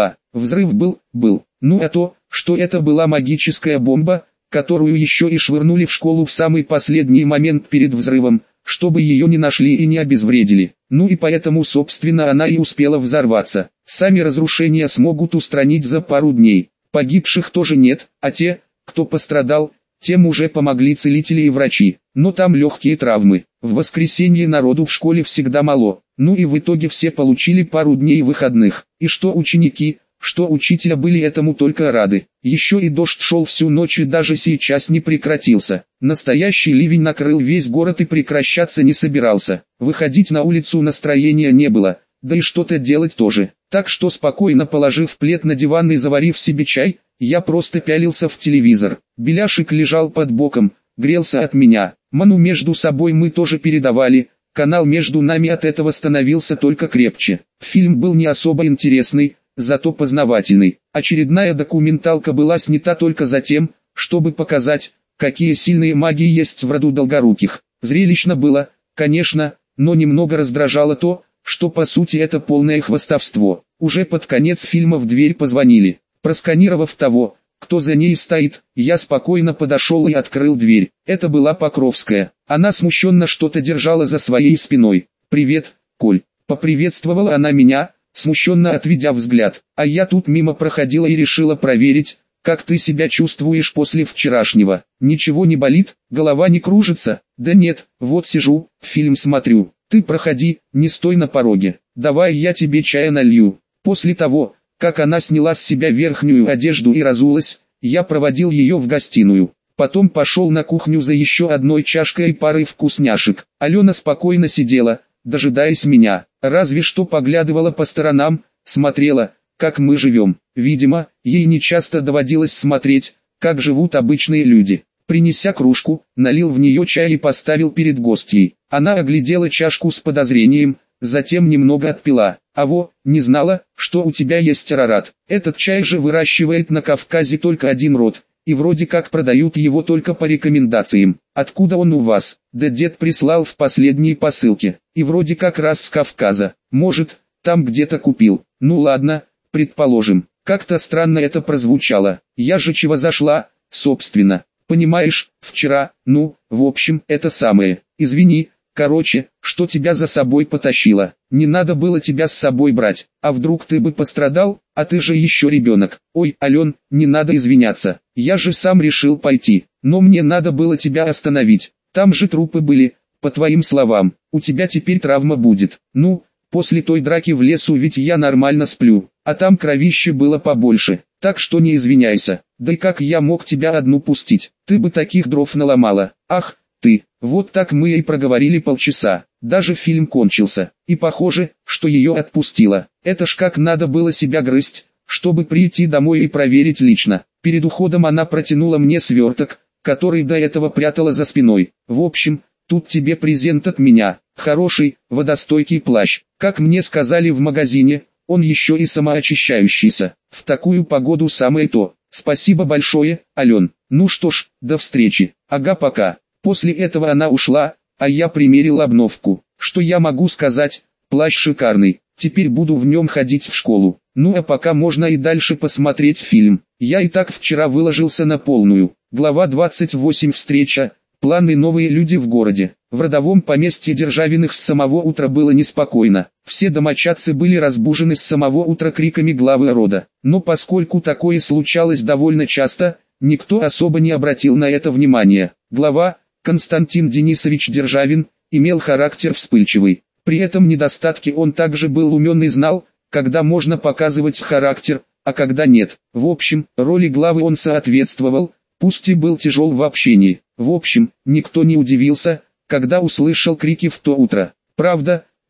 взрыв был. Ну а то, что это была магическая бомба, которую еще и швырнули в школу в самый последний момент перед взрывом, чтобы ее не нашли и не обезвредили. Ну и поэтому собственно она и успела взорваться. Сами разрушения смогут устранить за пару дней. Погибших тоже нет, а те, кто пострадал, тем уже помогли целители и врачи. Но там легкие травмы. В воскресенье народу в школе всегда мало. Ну и в итоге все получили пару дней выходных. И что ученики, что учителя были этому только рады. Еще и дождь шел всю ночь и даже сейчас не прекратился. Настоящий ливень накрыл весь город и прекращаться не собирался. Выходить на улицу настроения не было, да и что-то делать тоже. Так что спокойно положив плед на диван и заварив себе чай, я просто пялился в телевизор. Беляшик лежал под боком, грелся от меня. Ману между собой мы тоже передавали. Канал между нами от этого становился только крепче. Фильм был не особо интересный, зато познавательный. Очередная документалка была снята только за тем, чтобы показать, какие сильные маги есть в роду Долгоруких. Зрелищно было, конечно, но немного раздражало то, что по сути это полное хвастовство. Уже под конец фильма в дверь позвонили. Просканировав того, кто за ней стоит, я спокойно подошел и открыл дверь. Это была Покровская. Она смущенно что-то держала за своей спиной. «Привет, Коль». Поприветствовала она меня, смущенно отведя взгляд. А я тут мимо проходила и решила проверить, как ты себя чувствуешь после вчерашнего. Ничего не болит, голова не кружится? Да нет, вот сижу, фильм смотрю. Ты проходи, не стой на пороге. Давай я тебе чая налью. После того, как она сняла с себя верхнюю одежду и разулась, я проводил ее в гостиную. Потом пошел на кухню за еще одной чашкой и парой вкусняшек. Алена спокойно сидела, дожидаясь меня, разве что поглядывала по сторонам, смотрела, как мы живем. Видимо, ей нечасто доводилось смотреть, как живут обычные люди. Принеся кружку, налил в нее чай и поставил перед гостьей. Она оглядела чашку с подозрением, затем немного отпила. «Аво, не знала, что у тебя есть арарат. Этот чай же выращивает на Кавказе только один род, и вроде как продают его только по рекомендациям. Откуда он у вас?» «Да дед прислал в последней посылке, и вроде как раз с Кавказа. Может, там где-то купил. Ну ладно, предположим. Как-то странно это прозвучало. Я же чего зашла, собственно. Понимаешь, вчера, в общем, это самое. Извини, короче, что тебя за собой потащило. Не надо было тебя с собой брать. А вдруг ты бы пострадал, а ты же еще ребенок. Ой, Ален, не надо извиняться. Я же сам решил пойти. Но мне надо было тебя остановить. Там же трупы были, по твоим словам. У тебя теперь травма будет. После той драки в лесу ведь я нормально сплю. А там кровище было побольше. Так что не извиняйся. Да и как я мог тебя одну пустить? Ты бы таких дров наломала. Ах, ты. Вот так мы и проговорили полчаса. Даже фильм кончился. И похоже, что ее отпустило. Это ж как надо было себя грызть, чтобы прийти домой и проверить лично. Перед уходом она протянула мне сверток, который до этого прятала за спиной. В общем, тут тебе презент от меня. Хороший, водостойкий плащ. Как мне сказали в магазине, он еще и самоочищающийся. В такую погоду самое то. Спасибо большое, Ален. Ну что ж, до встречи. Ага, пока. После этого она ушла, а я примерил обновку. Что я могу сказать? Плащ шикарный. Теперь буду в нем ходить в школу. А пока можно и дальше посмотреть фильм. Я и так вчера выложился на полную. Глава 28. Встреча. Планы. Новые люди в городе. В родовом поместье Державиных с самого утра было неспокойно. Все домочадцы были разбужены с самого утра криками главы рода. Но поскольку такое случалось довольно часто, никто особо не обратил на это внимания. Глава, Константин Денисович Державин, имел характер вспыльчивый. При этом недостатки он также был умен и знал, когда можно показывать характер, а когда нет. В общем, роли главы он соответствовал, пусть и был тяжел в общении. В общем, никто не удивился, когда услышал крики в то утро. Правда,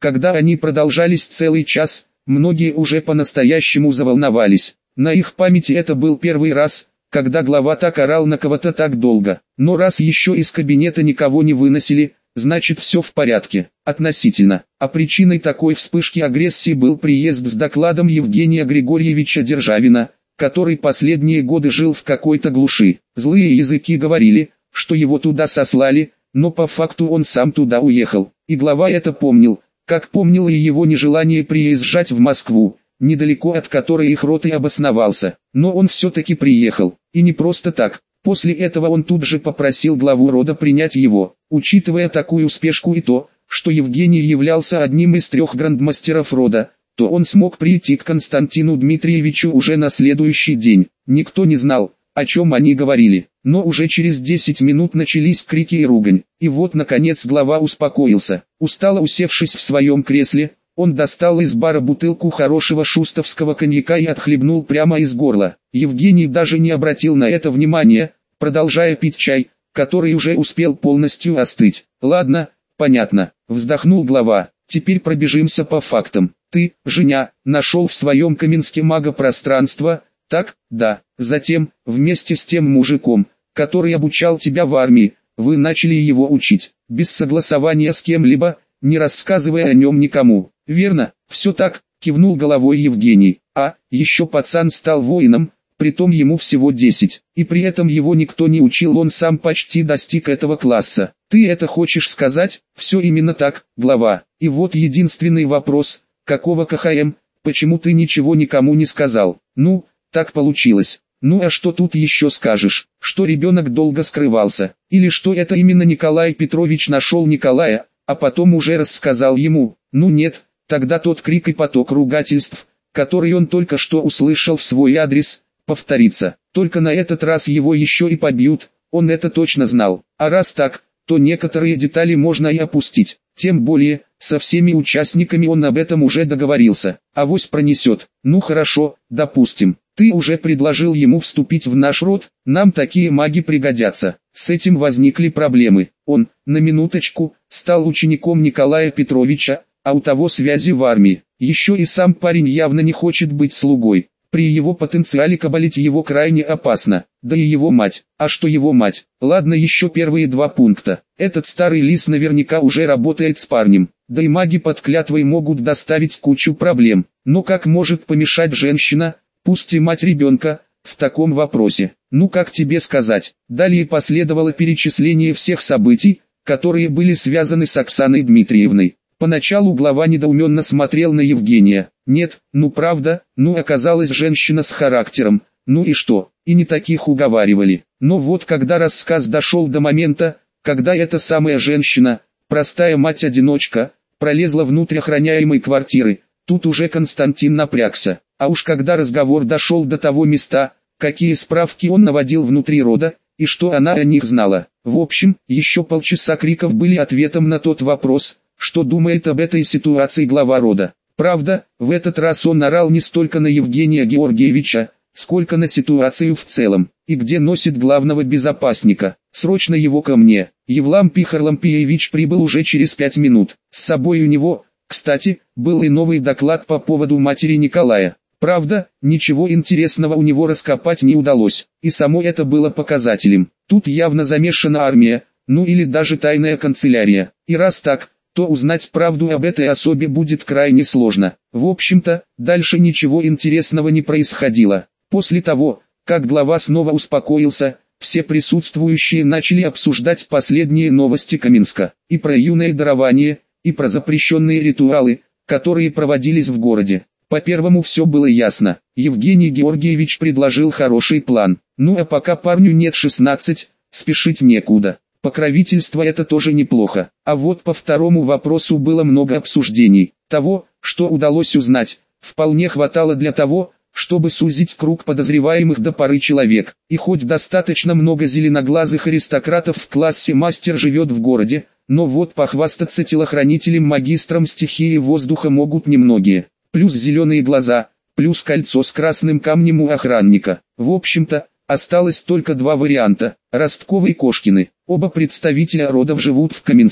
Когда они продолжались целый час, многие уже по-настоящему заволновались. На их памяти это был первый раз, когда глава так орал на кого-то так долго. Но раз еще из кабинета никого не выносили, значит все в порядке, относительно. А причиной такой вспышки агрессии был приезд с докладом Евгения Григорьевича Державина, который последние годы жил в какой-то глуши. Злые языки говорили, что его туда сослали, но по факту он сам туда уехал. И глава это помнил, как помнил и его нежелание приезжать в Москву, недалеко от которой их род и обосновался. Но он все-таки приехал, и не просто так. После этого он тут же попросил главу рода принять его. Учитывая такую спешку и то, что Евгений являлся одним из 3 грандмастеров рода, то он смог прийти к Константину Дмитриевичу уже на следующий день. Никто не знал, о чем они говорили, но уже через 10 минут начались крики и ругань. И вот наконец глава успокоился. Устало усевшись в своем кресле, он достал из бара бутылку хорошего шустовского коньяка и отхлебнул прямо из горла. Евгений даже не обратил на это внимания, продолжая пить чай, который уже успел полностью остыть. «Ладно, понятно», — вздохнул глава, — «теперь пробежимся по фактам. Ты, Женя, нашел в своем Каменске мага-пространства, так, да. Затем, вместе с тем мужиком, который обучал тебя в армии, вы начали его учить, без согласования с кем-либо, не рассказывая о нем никому. Верно, все так», — кивнул головой Евгений. «А, еще пацан стал воином, притом ему всего 10, и при этом его никто не учил, он сам почти достиг этого класса. Ты это хочешь сказать?» «Все именно так, глава. И вот единственный вопрос, какого КХМ, почему ты ничего никому не сказал?» «Ну, так получилось. Ну а что тут еще скажешь, что ребенок долго скрывался, или что это именно Николай Петрович нашел Николая, а потом уже рассказал ему?» «Ну нет, тогда тот крик и поток ругательств, который он только что услышал в свой адрес, повторится, только на этот раз его еще и побьют, он это точно знал. А раз так, то некоторые детали можно и опустить, тем более, со всеми участниками он об этом уже договорился, авось пронесет. Ну хорошо, допустим, ты уже предложил ему вступить в наш род, нам такие маги пригодятся. С этим возникли проблемы. Он, на минуточку, стал учеником Николая Петровича, а у того связи в армии. Еще и сам парень явно не хочет быть слугой. При его потенциале кабалить его крайне опасно, да и его мать. А что его мать? Ладно, еще первые 2 пункта. Этот старый лис наверняка уже работает с парнем, да и маги под клятвой могут доставить кучу проблем. Но как может помешать женщина, пусть и мать ребенка, в таком вопросе? Ну как тебе сказать? Далее последовало перечисление всех событий, которые были связаны с Оксаной Дмитриевной. Поначалу глава недоуменно смотрел на Евгения. Нет, ну правда, ну оказалась женщина с характером, ну и что, и не таких уговаривали. Но вот когда рассказ дошел до момента, когда эта самая женщина, простая мать-одиночка, пролезла внутрь охраняемой квартиры, тут уже Константин напрягся. А уж когда разговор дошел до того места, какие справки он наводил внутри рода, и что она о них знала. В общем, еще полчаса криков были ответом на тот вопрос, что думает об этой ситуации глава рода. Правда, в этот раз он орал не столько на Евгения Георгиевича, сколько на ситуацию в целом. И где носит главного безопасника? Срочно его ко мне. Евлампий Харлампиевич прибыл уже через 5 минут. С собой у него, кстати, был и новый доклад по поводу матери Николая. Правда, ничего интересного у него раскопать не удалось, и само это было показателем. Тут явно замешана армия, ну или даже тайная канцелярия. И раз так, то узнать правду об этой особе будет крайне сложно. В общем-то, дальше ничего интересного не происходило. После того, как глава снова успокоился, все присутствующие начали обсуждать последние новости Каменска, и про юное дарование, и про запрещенные ритуалы, которые проводились в городе. По первому все было ясно. Евгений Георгиевич предложил хороший план. Ну а пока парню нет 16, спешить некуда. Покровительство это тоже неплохо. А вот по второму вопросу было много обсуждений. Того, что удалось узнать, вполне хватало для того, чтобы сузить круг подозреваемых до поры человек. И хоть достаточно много зеленоглазых аристократов в классе мастер живет в городе, но вот похвастаться телохранителем-магистром стихии воздуха могут немногие. Плюс зеленые глаза, плюс кольцо с красным камнем у охранника. В общем-то, осталось только 2 варианта. Ростковы и Кошкины. Оба представителя родов живут в Каменске,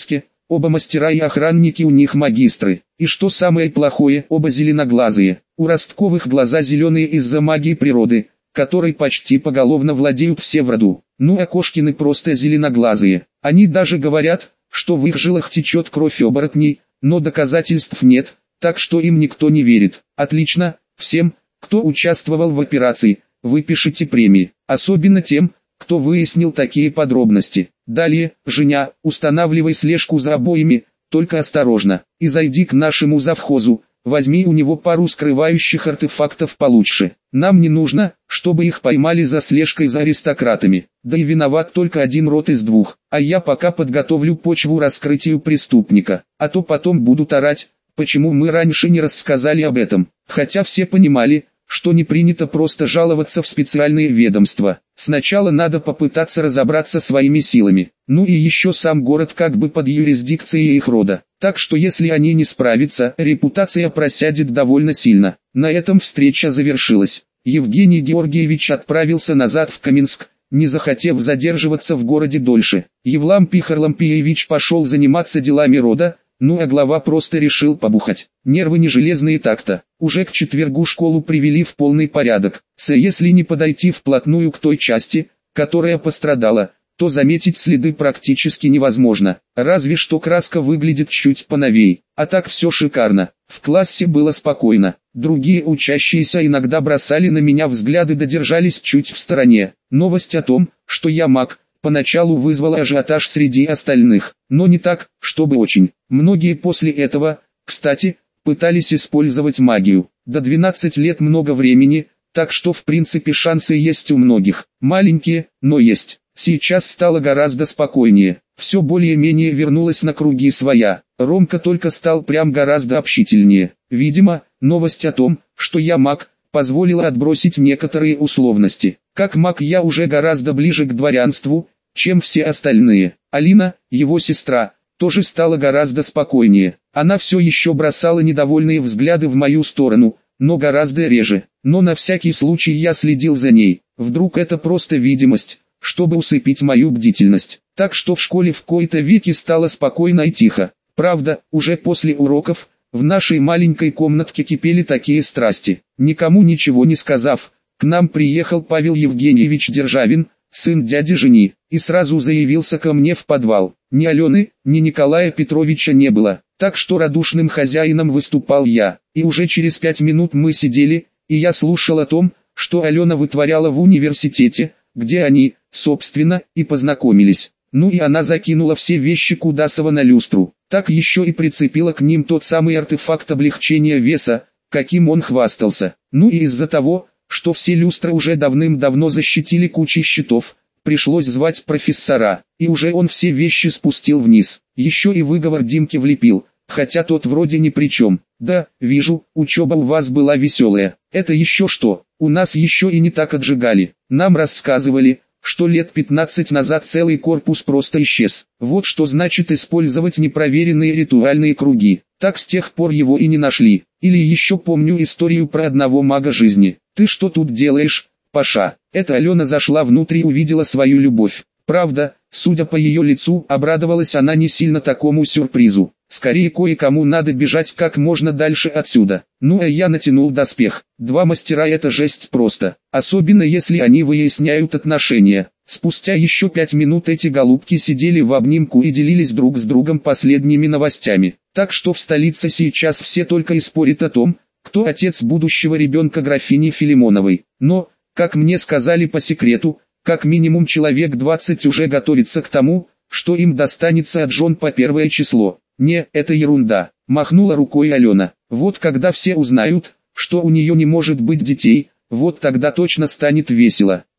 оба мастера и охранники у них магистры. И что самое плохое, оба зеленоглазые. У Ростковых глаза зеленые из-за магии природы, которой почти поголовно владеют все в роду. Ну а Кошкины просто зеленоглазые. Они даже говорят, что в их жилах течет кровь оборотней, но доказательств нет, так что им никто не верит. Отлично, всем, кто участвовал в операции, выпишите премии, особенно тем, кто выяснил такие подробности. Далее, Женя, устанавливай слежку за обоими, только осторожно, и зайди к нашему завхозу, возьми у него пару скрывающих артефактов получше. Нам не нужно, чтобы их поймали за слежкой за аристократами, да и виноват только один род из двух, а я пока подготовлю почву раскрытию преступника, а то потом будут орать, почему мы раньше не рассказали об этом, хотя все понимали, что не принято просто жаловаться в специальные ведомства. Сначала надо попытаться разобраться своими силами. Ну и еще сам город как бы под юрисдикцией их рода. Так что если они не справятся, репутация просядет довольно сильно. На этом встреча завершилась. Евгений Георгиевич отправился назад в Каменск, не захотев задерживаться в городе дольше. Евлампий Харлампиевич пошел заниматься делами рода, ну а глава просто решил побухать. Нервы не железные так-то. Уже к четвергу школу привели в полный порядок. Если не подойти вплотную к той части, которая пострадала, то заметить следы практически невозможно. Разве что краска выглядит чуть поновей. А так все шикарно. В классе было спокойно. Другие учащиеся иногда бросали на меня взгляды да держались чуть в стороне. Новость о том, что я маг, поначалу вызвала ажиотаж среди остальных, но не так, чтобы очень. Многие после этого, кстати, пытались использовать магию. До 12 лет много времени, так что в принципе шансы есть у многих. Маленькие, но есть. Сейчас стало гораздо спокойнее. Все более-менее вернулось на круги своя. Ромка только стал прям гораздо общительнее. Видимо, новость о том, что я маг, позволила отбросить некоторые условности. Как маг я уже гораздо ближе к дворянству, чем все остальные. Алина, его сестра, тоже стала гораздо спокойнее. Она все еще бросала недовольные взгляды в мою сторону, но гораздо реже. Но на всякий случай я следил за ней. Вдруг это просто видимость, чтобы усыпить мою бдительность. Так что в школе в кои-то веки стало спокойно и тихо. Правда, уже после уроков, в нашей маленькой комнатке кипели такие страсти. Никому ничего не сказав, к нам приехал Павел Евгеньевич Державин, сын дяди Жени, и сразу заявился ко мне в подвал. Ни Алены, ни Николая Петровича не было, так что радушным хозяином выступал я. И уже через 5 минут мы сидели, и я слушал о том, что Алена вытворяла в университете, где они, собственно, и познакомились. Ну и она закинула все вещи Кудасова на люстру. Так еще и прицепила к ним тот самый артефакт облегчения веса, каким он хвастался. Ну и из-за того, что все люстры уже давным-давно защитили кучей щитов, пришлось звать профессора, и уже он все вещи спустил вниз. Еще и выговор Димке влепил, хотя тот вроде ни при чем. Да, вижу, учеба у вас была веселая. Это еще что, у нас еще и не так отжигали. Нам рассказывали, что лет 15 назад целый корпус просто исчез. Вот что значит использовать непроверенные ритуальные круги. Так с тех пор его и не нашли. Или еще помню историю про одного мага жизни. Ты что тут делаешь, Паша? Это Алена зашла внутрь и увидела свою любовь. Правда, судя по ее лицу, обрадовалась она не сильно такому сюрпризу. Скорее кое-кому надо бежать как можно дальше отсюда. Ну а я натянул доспех. 2 мастера — это жесть просто. Особенно если они выясняют отношения. Спустя еще 5 минут эти голубки сидели в обнимку и делились друг с другом последними новостями. Так что в столице сейчас все только и спорят о том, кто отец будущего ребенка графини Филимоновой. Но, как мне сказали по секрету, как минимум человек 20 уже готовится к тому, что им достанется от жен по 1 число. Не, это ерунда, махнула рукой Алена. Вот когда все узнают, что у нее не может быть детей, вот тогда точно станет весело.